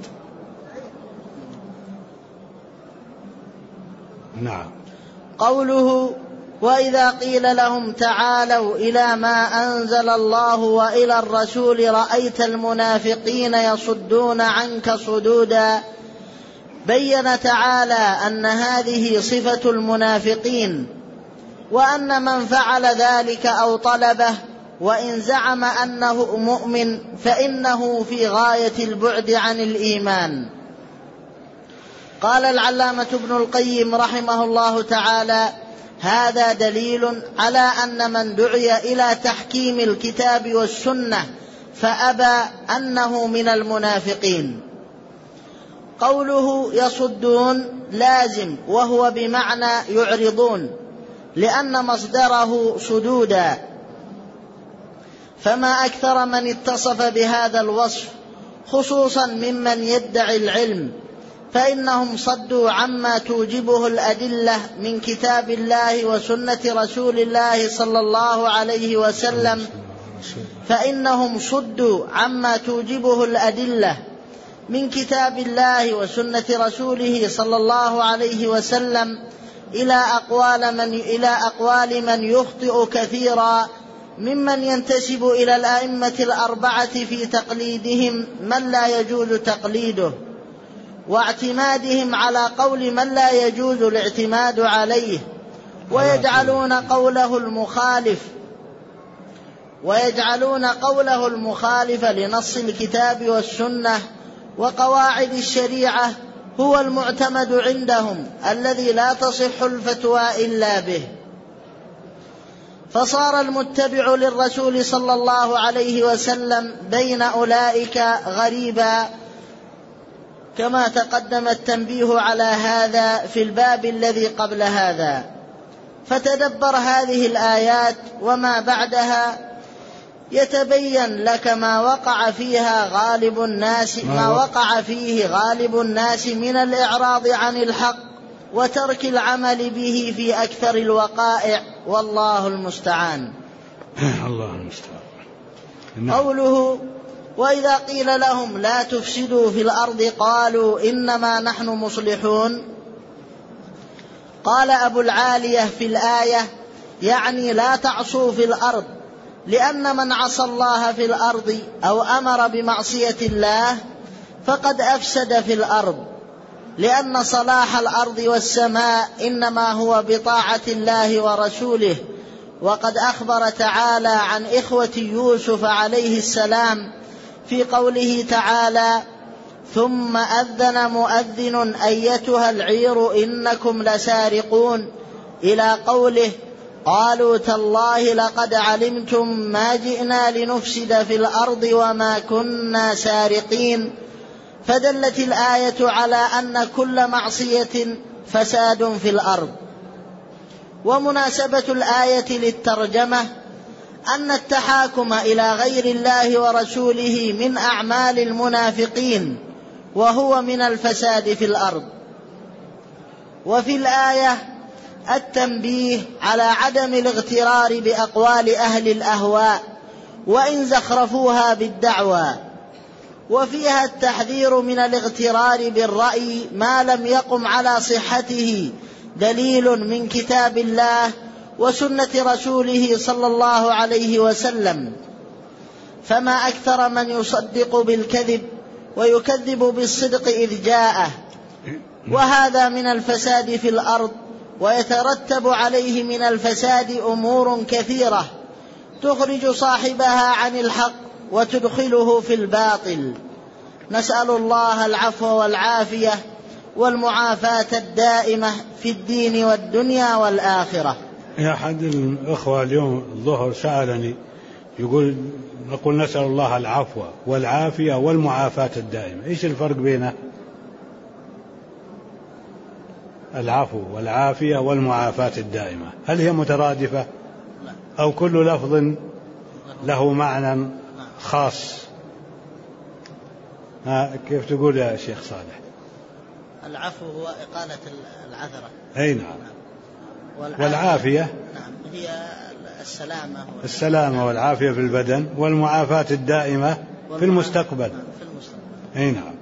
نعم. قوله وإذا قيل لهم تعالوا إلى ما أنزل الله وإلى الرسول رأيت المنافقين يصدون عنك صدودا، بين تعالى أن هذه صفة المنافقين، وأن من فعل ذلك أو طلبه وإن زعم أنه مؤمن فإنه في غاية البعد عن الإيمان. قال العلامة ابن القيم رحمه الله تعالى هذا دليل على أن من دعي إلى تحكيم الكتاب والسنة فأبى أنه من المنافقين. قوله يصدون لازم وهو بمعنى يعرضون، لأن مصدره صدودا. فما أكثر من اتصف بهذا الوصف خصوصا ممن يدعي العلم فإنهم صدوا عما توجبه الأدلة من كتاب الله وسنة رسول الله صلى الله عليه وسلم فإنهم صدوا عما توجبه الأدلة من كتاب الله وسنة رسوله صلى الله عليه وسلم إلى أقوال من يخطئ كثيرا ممن ينتسب إلى الأئمة الأربعة في تقليدهم من لا يجوز تقليده، واعتمادهم على قول من لا يجوز الاعتماد عليه، ويجعلون قوله المخالف لنص الكتاب والسنة وقواعد الشريعة هو المعتمد عندهم الذي لا تصح الفتوى إلا به. فصار المتبع للرسول صلى الله عليه وسلم بين أولئك غريبا، كما تقدم التنبيه على هذا في الباب الذي قبل هذا. فتدبر هذه الآيات وما بعدها يتبين لك ما وقع فيه غالب الناس من الإعراض عن الحق وترك العمل به في أكثر الوقائع، والله المستعان. الله المستعان. قوله: وإذا قيل لهم لا تفسدوا في الأرض قالوا إنما نحن مصلحون. قال أبو العالية في الآية يعني لا تعصوا في الأرض، لأن من عصى الله في الأرض أو أمر بمعصية الله فقد أفسد في الأرض، لأن صلاح الأرض والسماء إنما هو بطاعة الله ورسوله. وقد أخبر تعالى عن إخوة يوسف عليه السلام في قوله تعالى: ثم أذن مؤذن أيتها العير إنكم لسارقون، إلى قوله: قالوا تالله لقد علمتم ما جئنا لنفسد في الأرض وما كنا سارقين. فدلت الآية على أن كل معصية فساد في الأرض. ومناسبة الآية للترجمة أن التحاكم إلى غير الله ورسوله من أعمال المنافقين، وهو من الفساد في الأرض. وفي الآية التنبيه على عدم الاغترار بأقوال أهل الأهواء وإن زخرفوها بالدعوى، وفيها التحذير من الاغترار بالرأي ما لم يقم على صحته دليل من كتاب الله وسنة رسوله صلى الله عليه وسلم. فما أكثر من يصدق بالكذب ويكذب بالصدق إذ جاءه، وهذا من الفساد في الأرض. ويترتب عليه من الفساد أمور كثيرة تخرج صاحبها عن الحق وتدخله في الباطل. نسأل الله العفو والعافية والمعافاة الدائمة في الدين والدنيا والآخرة. يا أحد الأخوة اليوم الظهر سألني يقول نقول نسأل الله العفو والعافية والمعافاة الدائمة، إيش الفرق بينه؟ العفو والعافية والمعافاة الدائمة هل هي مترادفة أو كل لفظ له معنى خاص؟ كيف تقول يا شيخ صالح؟ العفو هو إقالة العثرة. أي نعم. والعافية نعم هي السلامة والعافية في البدن، والمعافاة الدائمة في المستقبل. أي نعم.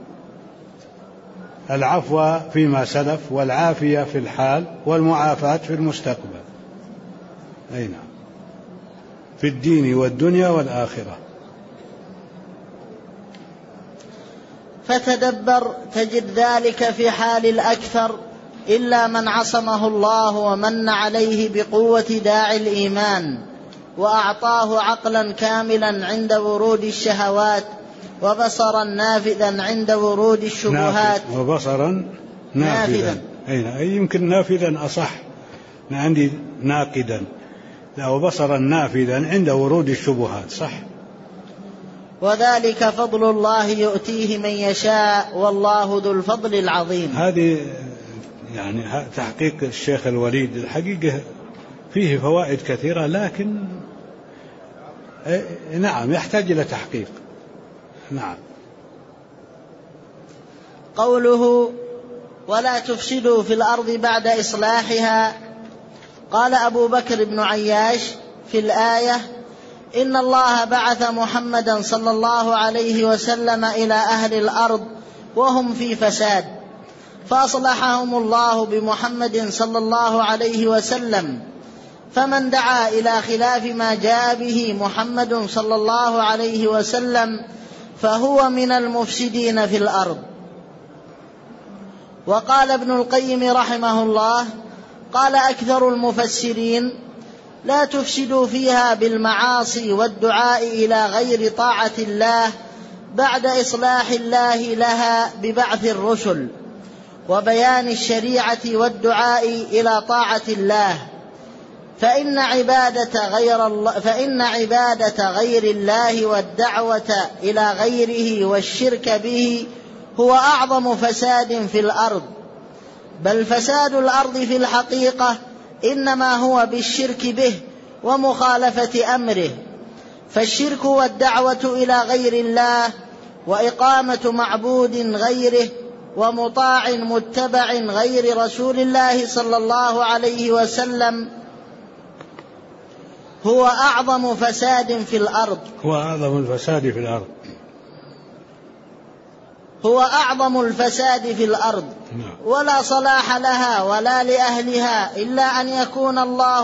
العفو فيما سلف والعافية في الحال والمعافاة في المستقبل. أي نعم. في الدين والدنيا والآخرة. فتدبر تجد ذلك في حال الأكثر إلا من عصمه الله ومن عليه بقوة داعي الإيمان وأعطاه عقلا كاملا عند ورود الشهوات وبصرا نافذا عند ورود الشبهات. وبصرا نافذا. أي يمكن نافذا أصح، عندي ناقدا، لا وبصرا نافذا عند ورود الشبهات صح. وذلك فضل الله يؤتيه من يشاء والله ذو الفضل العظيم. هذه يعني تحقيق الشيخ الوليد الحقيقة فيه فوائد كثيرة، لكن نعم يحتاج إلى تحقيق. نعم. قوله ولا تفسدوا في الأرض بعد إصلاحها. قال أبو بكر بن عياش في الآية: إن الله بعث محمدا صلى الله عليه وسلم إلى أهل الأرض وهم في فساد، فأصلحهم الله بمحمد صلى الله عليه وسلم، فمن دعا إلى خلاف ما جاء به محمد صلى الله عليه وسلم فهو من المفسدين في الأرض. وقال ابن القيم رحمه الله: قال أكثر المفسرين: لا تفسدوا فيها بالمعاصي والدعاء إلى غير طاعة الله بعد إصلاح الله لها ببعث الرسل وبيان الشريعة والدعاء إلى طاعة الله، فإن عبادة غير الله والدعوة إلى غيره والشرك به هو أعظم فساد في الأرض، بل فساد الأرض في الحقيقة إنما هو بالشرك به ومخالفة أمره. فالشرك والدعوة إلى غير الله وإقامة معبود غيره ومطاع متبع غير رسول الله صلى الله عليه وسلم هو أعظم فساد في الأرض. هو أعظم الفساد في الأرض. هو أعظم الفساد في الأرض، ولا صلاح لها ولا لأهلها إلا أن يكون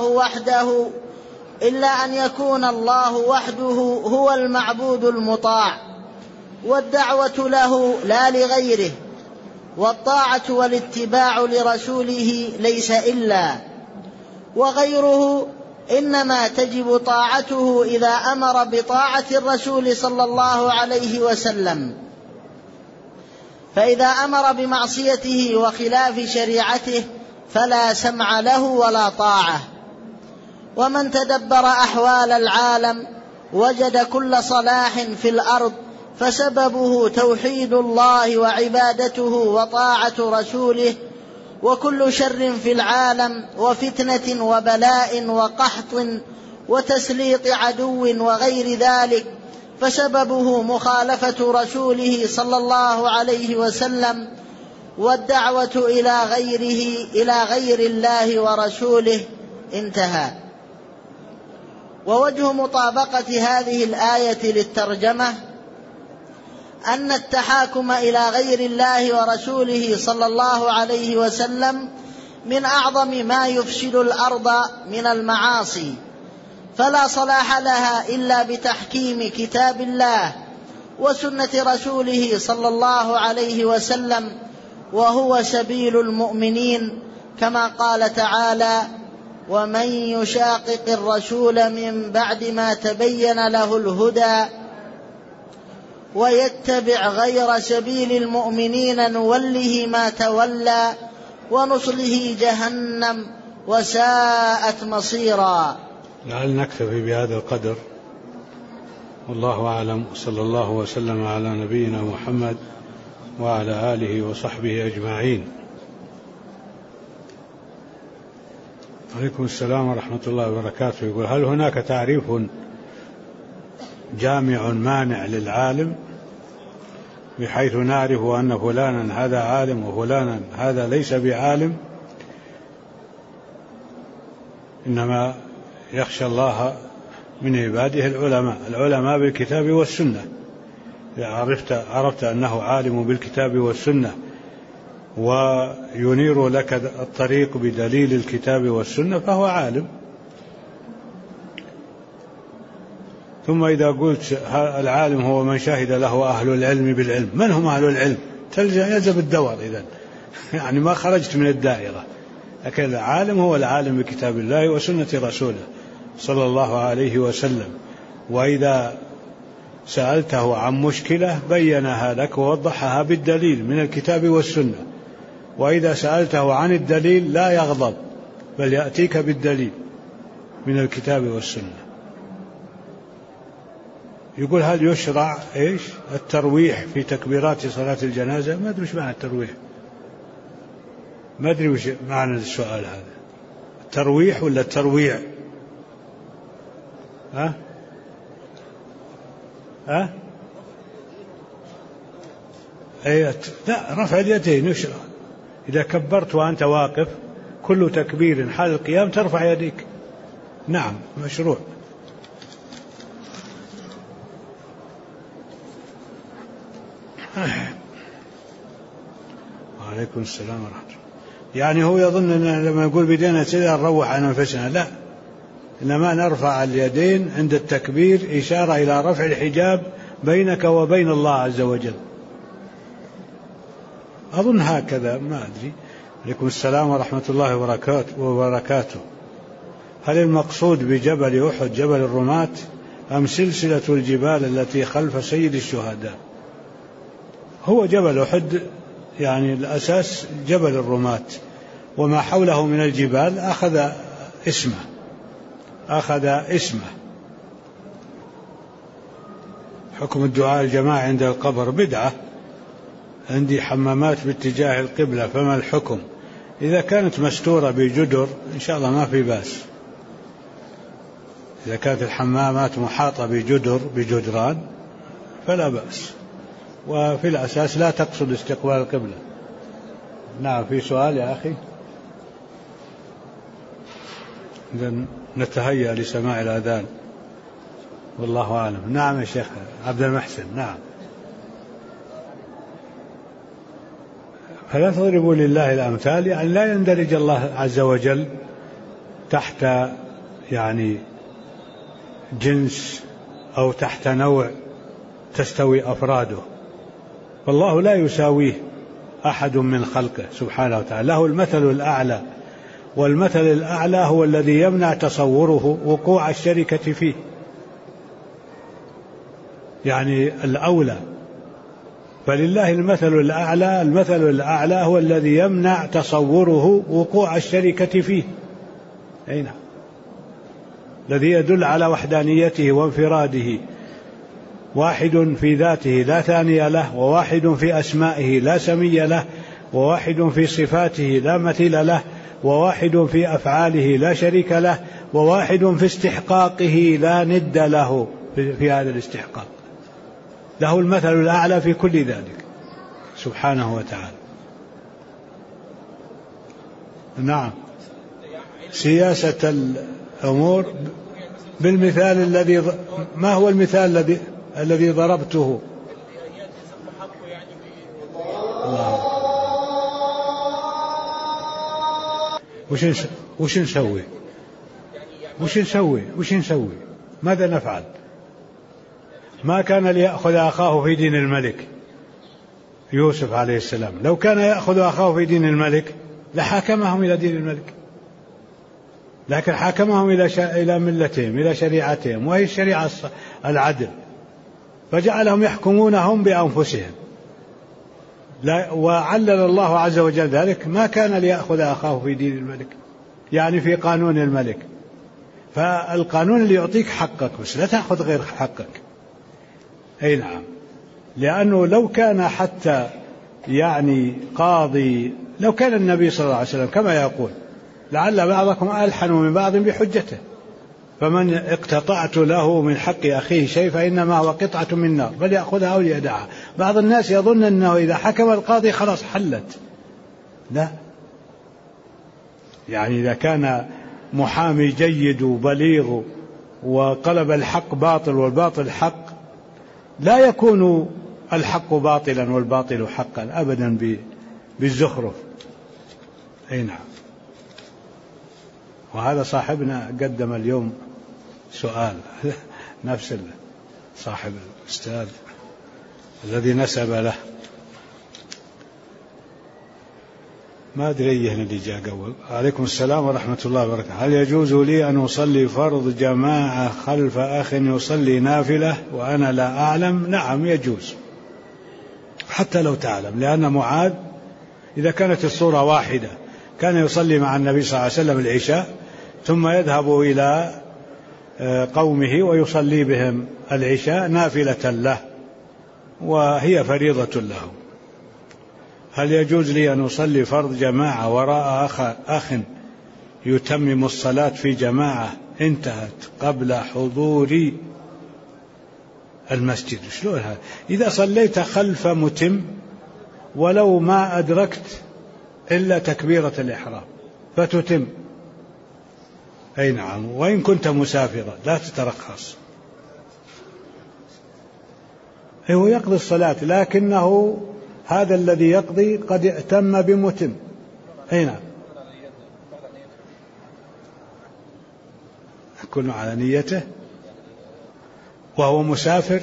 الله وحده هو المعبود المطاع، والدعوة له لا لغيره، والطاعة والاتباع لرسوله ليس إلا، وغيره إنما تجب طاعته إذا أمر بطاعة الرسول صلى الله عليه وسلم، فإذا أمر بمعصيته وخلاف شريعته فلا سمع له ولا طاعة. ومن تدبر أحوال العالم وجد كل صلاح في الأرض فسببه توحيد الله وعبادته وطاعة رسوله، وكل شر في العالم وفتنة وبلاء وقحط وتسليط عدو وغير ذلك فسببه مخالفة رسوله صلى الله عليه وسلم والدعوة إلى غير الله ورسوله. انتهى. ووجه مطابقة هذه الآية للترجمة أن التحاكم إلى غير الله ورسوله صلى الله عليه وسلم من أعظم ما يفسد الأرض من المعاصي، فلا صلاح لها إلا بتحكيم كتاب الله وسنة رسوله صلى الله عليه وسلم، وهو سبيل المؤمنين، كما قال تعالى: ومن يشاقق الرسول من بعد ما تبين له الهدى ويتبع غير سبيل المؤمنين نوله ما تولى ونصله جهنم وساءت مصيرا. لعل نكتفي بهذا القدر، والله أعلم، صلى الله وسلم على نبينا محمد وعلى آله وصحبه أجمعين. عليكم السلام ورحمة الله وبركاته. يقول: هل هناك تعريف جامع مانع للعالم بحيث نعرف أن فلانا هذا عالم وفلانا هذا ليس بعالم، إنما يخشى الله من عباده العلماء بالكتاب والسنة؟ عرفت أنه عالم بالكتاب والسنة وينير لك الطريق بدليل الكتاب والسنة فهو عالم. ثم إذا قلت العالم هو من شهد له أهل العلم بالعلم، من هم أهل العلم؟ يلزم الدور إذن، يعني ما خرجت من الدائرة. لكن العالم هو العالم بكتاب الله وسنة رسوله صلى الله عليه وسلم، وإذا سألته عن مشكلة بينها لك ووضحها بالدليل من الكتاب والسنة، وإذا سألته عن الدليل لا يغضب بل يأتيك بالدليل من الكتاب والسنة. يقول: هل يشرع الترويح في تكبيرات صلاة الجنازة؟ ما أدري وش معنى الترويح، ما أدري وش معنى السؤال هذا، الترويح ولا الترويع؟ لا، رفع اليدين يشرع، إذا كبرت وأنت واقف كل تكبير حال القيام ترفع يديك. نعم مشروع. وعليكم السلام ورحمة الله. يعني هو يظن أن لما يقول بدينا كذا نروح عن أنفسنا، لا، إنما نرفع اليدين عند التكبير إشارة إلى رفع الحجاب بينك وبين الله عز وجل. أظن هكذا، ما أدري. عليكم السلام ورحمة الله وبركاته. هل المقصود بجبل أحد جبل الرماة أم سلسلة الجبال التي خلف سيد الشهداء؟ هو جبل أحد يعني الأساس جبل الرماة، وما حوله من الجبال أخذ اسمه. حكم الدعاء الجماعي عند القبر بدعة. عندي حمامات باتجاه القبلة، فما الحكم؟ إذا كانت مستورة بجدر إن شاء الله ما في بأس. إذا كانت الحمامات محاطة بجدران فلا بأس، وفي الأساس لا تقصد استقبال القبلة. نعم. في سؤال يا أخي؟ إذن نتهيأ لسماع الأذان والله أعلم. نعم يا شيخ عبد المحسن. نعم. فلا تضربوا لله الأمثال، يعني لا يندرج الله عز وجل تحت يعني جنس أو تحت نوع تستوي أفراده، والله لا يساويه أحد من خلقه سبحانه وتعالى. له المثل الأعلى، والمثل الأعلى هو الذي يمنع تصوره وقوع الشركة فيه، يعني الأولى. فلله المثل الأعلى، المثل الأعلى هو الذي يمنع تصوره وقوع الشركة فيه. أي نعم. الذي يدل على وحدانيته وانفراده، واحد في ذاته لا ثاني له، وواحد في أسمائه لا سمي له، وواحد في صفاته لا مثيل له، وواحد في أفعاله لا شريك له، وواحد في استحقاقه لا ند له في هذا الاستحقاق. له المثل الأعلى في كل ذلك سبحانه وتعالى. نعم. سياسة الأمور بالمثال الذي ما هو المثال الذي ضربته؟ وش نسوي؟ ماذا نفعل؟ ما كان ليأخذ أخاه في دين الملك يوسف عليه السلام. لو كان يأخذ أخاه في دين الملك لحاكمهم إلى دين الملك، لكن حاكمهم إلى ملتهم، إلى شريعتهم، وهي الشريعة العدل، فجعلهم يحكمونهم بأنفسهم. وعلل الله عز وجل ذلك: ما كان ليأخذ أخاه في دين الملك، يعني في قانون الملك. فالقانون اللي يعطيك حقك، بس لا تأخذ غير حقك. أي نعم. لأنه لو كان حتى يعني قاضي، لو كان النبي صلى الله عليه وسلم كما يقول: لعل بعضكم ألحن من بعض بحجته، فمن اقتطعت له من حق أخيه شيء فإنما هو قطعة من نار فليأخذها أو ليدعها. بعض الناس يظن أنه إذا حكم القاضي خلاص حلت. لا، يعني إذا كان محامي جيد وبليغ وقلب الحق باطل والباطل حق، لا يكون الحق باطلا والباطل حقا أبدا بالزخرف. أي نعم. وهذا صاحبنا قدم اليوم سؤال نفس صاحب الأستاذ الذي نسب له، ما أدري أيه اللي جاء قبل. عليكم السلام ورحمة الله وبركاته. هل يجوز لي أن أصلي فرض جماعة خلف أخ يصلي نافلة وأنا لا أعلم؟ نعم يجوز، حتى لو تعلم، لأن معاذ إذا كانت الصورة واحدة كان يصلي مع النبي صلى الله عليه وسلم العشاء ثم يذهب إلى قومه ويصلي بهم العشاء نافلة له وهي فريضة له. هل يجوز لي أن أصلي فرض جماعة وراء أخ يتمم الصلاة في جماعة انتهت قبل حضوري المسجد؟ شلون هذا؟ إذا صليت خلف متم ولو ما أدركت إلا تكبيرة الإحرام فتتم. أي نعم. وإن كنت مسافرا لا تترخص. هو يقضي الصلاة لكنه هذا الذي يقضي قد ائتم بمتم. أي نعم. يكون على نيته وهو مسافر.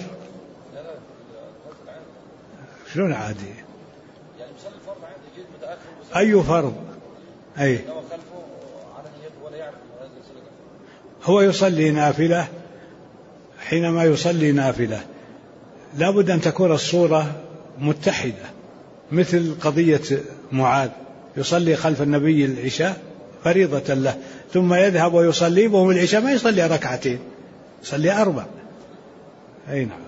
شلون عادي؟ أي فرض؟ أي هو يصلي نافلة. حينما يصلي نافلة لا بد أن تكون الصورة متحدة، مثل قضية معاذ يصلي خلف النبي العشاء فريضة له، ثم يذهب ويصلي بهم العشاء، ما يصلي ركعتين، يصلي 4. أي نعم.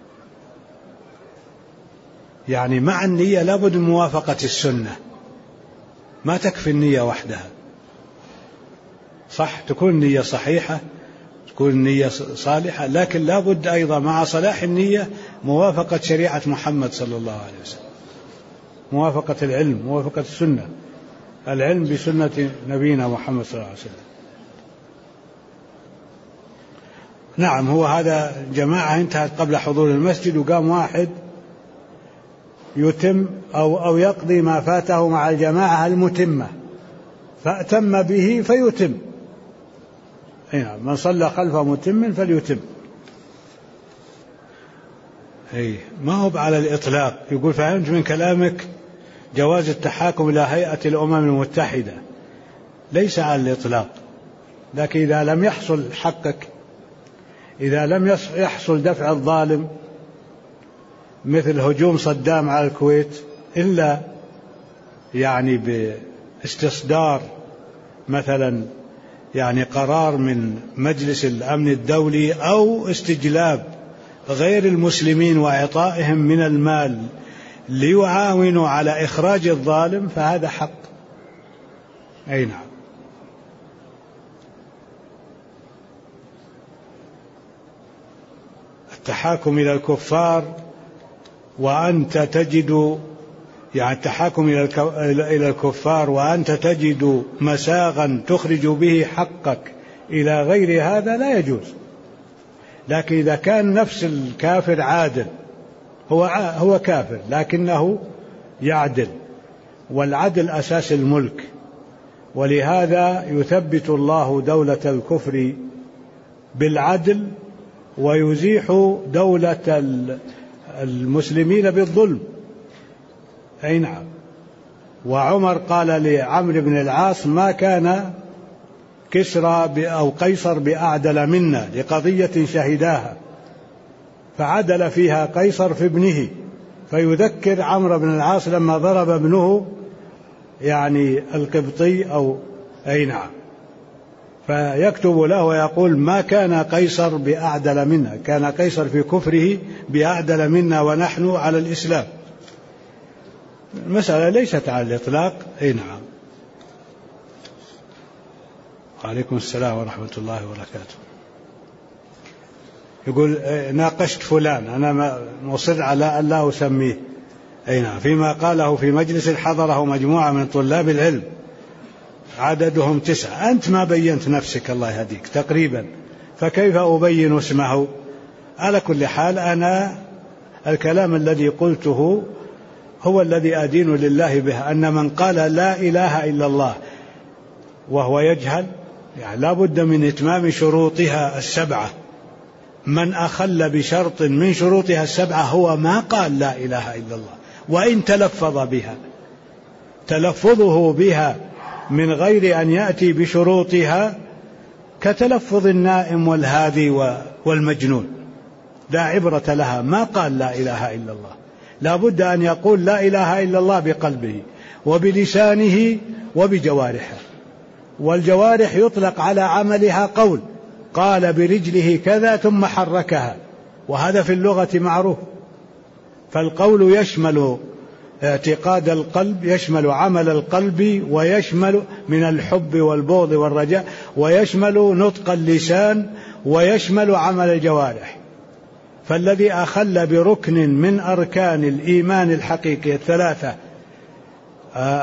يعني مع النية لا بد من موافقة السنة، ما تكفي النية وحدها. صح تكون النية صحيحة، تكون النية صالحة، لكن لا بد أيضا مع صلاح النية موافقة شريعة محمد صلى الله عليه وسلم، موافقة العلم، موافقة السنة، العلم بسنة نبينا محمد صلى الله عليه وسلم. نعم. هو هذا جماعة انتهت قبل حضور المسجد، وقام واحد يتم أو يقضي ما فاته مع الجماعة المتمة فأتم به فيتم. نعم. من صلى خلف متم فليتم. ما هو على الإطلاق. يقول فهمت من كلامك جواز التحاكم إلى هيئة الأمم المتحدة، ليس على الإطلاق، لكن إذا لم يحصل حقك، إذا لم يحصل دفع الظالم مثل هجوم صدام على الكويت إلا يعني باستصدار مثلا يعني قرار من مجلس الأمن الدولي أو استجلاب غير المسلمين وإعطائهم من المال ليعاونوا على إخراج الظالم، فهذا حق. أي نعم. التحاكم إلى الكفار وأنت تجد، يعني التحاكم إلى الكفار وأنت تجد مساغا تخرج به حقك إلى غير هذا لا يجوز. لكن إذا كان نفس الكافر عادل، هو كافر لكنه يعدل، والعدل أساس الملك، ولهذا يثبت الله دولة الكفر بالعدل ويزيح دولة المسلمين بالظلم. أي نعم. وعمر قال لعمرو بن العاص ما كان كسرى أو قيصر بأعدل منا لقضية شهداها، فعدل فيها قيصر في ابنه، فيذكر عمرو بن العاص لما ضرب ابنه يعني القبطي أو أي نعم، فيكتب له ويقول ما كان قيصر بأعدل منا، كان قيصر في كفره بأعدل منا ونحن على الإسلام. المسألة ليست على الإطلاق. أي نعم. وعليكم السلام ورحمة الله وبركاته. يقول ناقشت فلان، أنا مصر على أن لا أسميه، أي نعم، فيما قاله في مجلس حضره مجموعة من طلاب العلم عددهم 9، أنت ما بينت نفسك الله يهديك تقريبا، فكيف أبين اسمه؟ على كل حال أنا الكلام الذي قلته هو الذي أدين لله به، أن من قال لا إله إلا الله وهو يجهل يعني لا بد من إتمام شروطها 7. من أخل بشرط من شروطها 7 هو ما قال لا إله إلا الله، وإن تلفظ بها، تلفظه بها من غير أن يأتي بشروطها كتلفظ النائم والهادي والمجنون، لا عبرة لها، ما قال لا إله إلا الله. لا بد أن يقول لا إله إلا الله بقلبه وبلسانه وبجوارحه، والجوارح يطلق على عملها قول، قال برجله كذا ثم حركها، وهذا في اللغة معروف. فالقول يشمل اعتقاد القلب، يشمل عمل القلب، ويشمل من الحب والبغض والرجاء، ويشمل نطق اللسان، ويشمل عمل الجوارح. فالذي أخل بركن من أركان الإيمان الحقيقي 3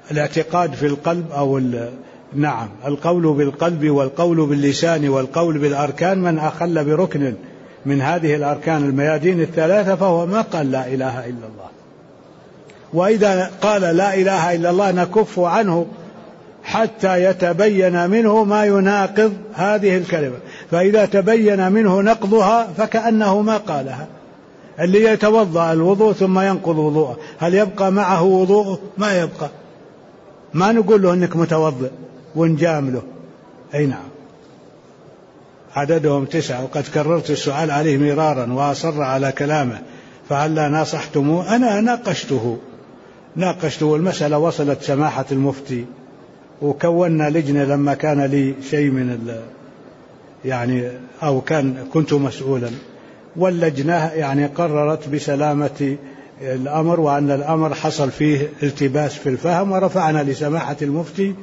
الاعتقاد في القلب نعم، القول بالقلب والقول باللسان والقول بالأركان، من أخل بركن من هذه الأركان الميادين الثلاثة فهو ما قال لا إله إلا الله. وإذا قال لا إله إلا الله نكف عنه حتى يتبين منه ما يناقض هذه الكلمة، فإذا تبين منه نقضها فكأنه ما قالها. اللي يتوضأ الوضوء ثم ينقض وضوءه، هل يبقى معه وضوءه؟ ما يبقى. ما نقول له إنك متوضئ ونجامله. أي نعم، عددهم 9، وقد كررت السؤال عليه مرارا وأصر على كلامه، فهلا ناصحتموه؟ أنا ناقشته والمسألة وصلت سماحة المفتي، وكونا لجنة لما كان لي شيء من أو كنت مسؤولا، واللجنة قررت بسلامة الأمر، وأن الأمر حصل فيه التباس في الفهم، ورفعنا لسماحة المفتي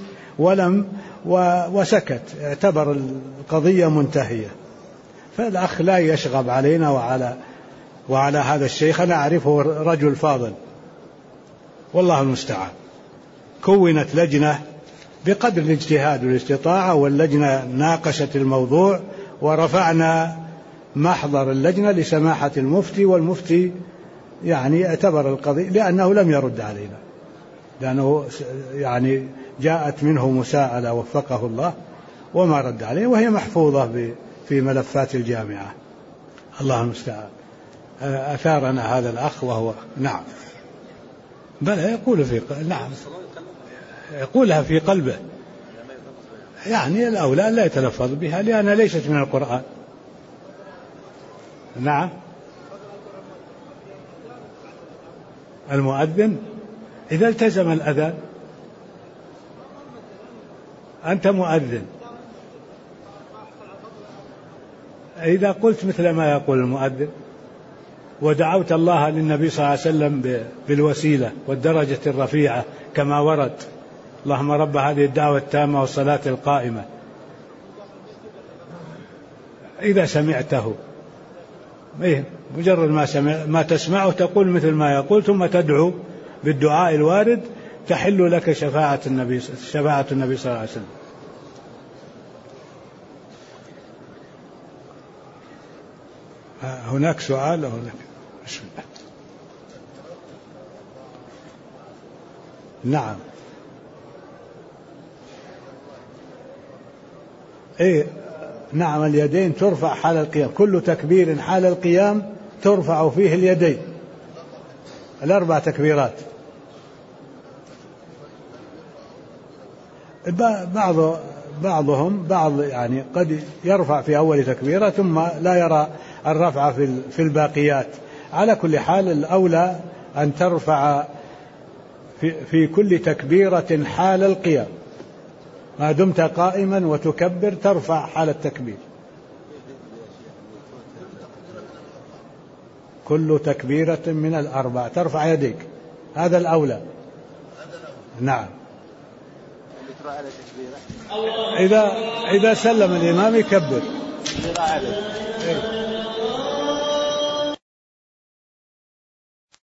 وسكت، اعتبر القضية منتهية. فالأخ لا يشغب علينا وعلى هذا الشيخ، أنا أعرفه رجل فاضل والله المستعان. كونت لجنة بقدر الاجتهاد والاستطاعة، واللجنة ناقشت الموضوع، ورفعنا محضر اللجنة لسماحة المفتي، والمفتي اعتبر القضية، لأنه لم يرد علينا، لأنه جاءت منه مساءلة وفقه الله وما رد عليه، وهي محفوظة في ملفات الجامعة. الله المستعان. أثارنا هذا الأخ وهو نعم، بل يقول نعم، يقولها في قلبه، الأولى لا يتلفظ بها لأنها ليست من القرآن. نعم، المؤذن إذا التزم الأذان، أنت مؤذن، إذا قلت مثل ما يقول المؤذن ودعوت الله للنبي صلى الله عليه وسلم بالوسيلة والدرجة الرفيعة كما ورد، اللهم رب هذه الدعوة التامة والصلاة القائمة، إذا سمعته مجرد ما تسمعه تقول مثل ما يقول، ثم تدعو بالدعاء الوارد، تحل لك شفاعة النبي صلى الله عليه وسلم. هناك سؤال هناك. بسم الله. نعم، نعم، اليدين ترفع حال القيام، كل تكبير حال القيام ترفع فيه اليدين، 4 تكبيرات. بعضهم قد يرفع في أول تكبيرة ثم لا يرى الرفع في الباقيات. على كل حال الأولى أن ترفع في كل تكبيرة حال القيام، ما دمت قائما وتكبر ترفع حال التكبير، كل تكبيرة من 4 ترفع يديك، هذا الأولى. نعم، إذا سلم الإمام يكبر.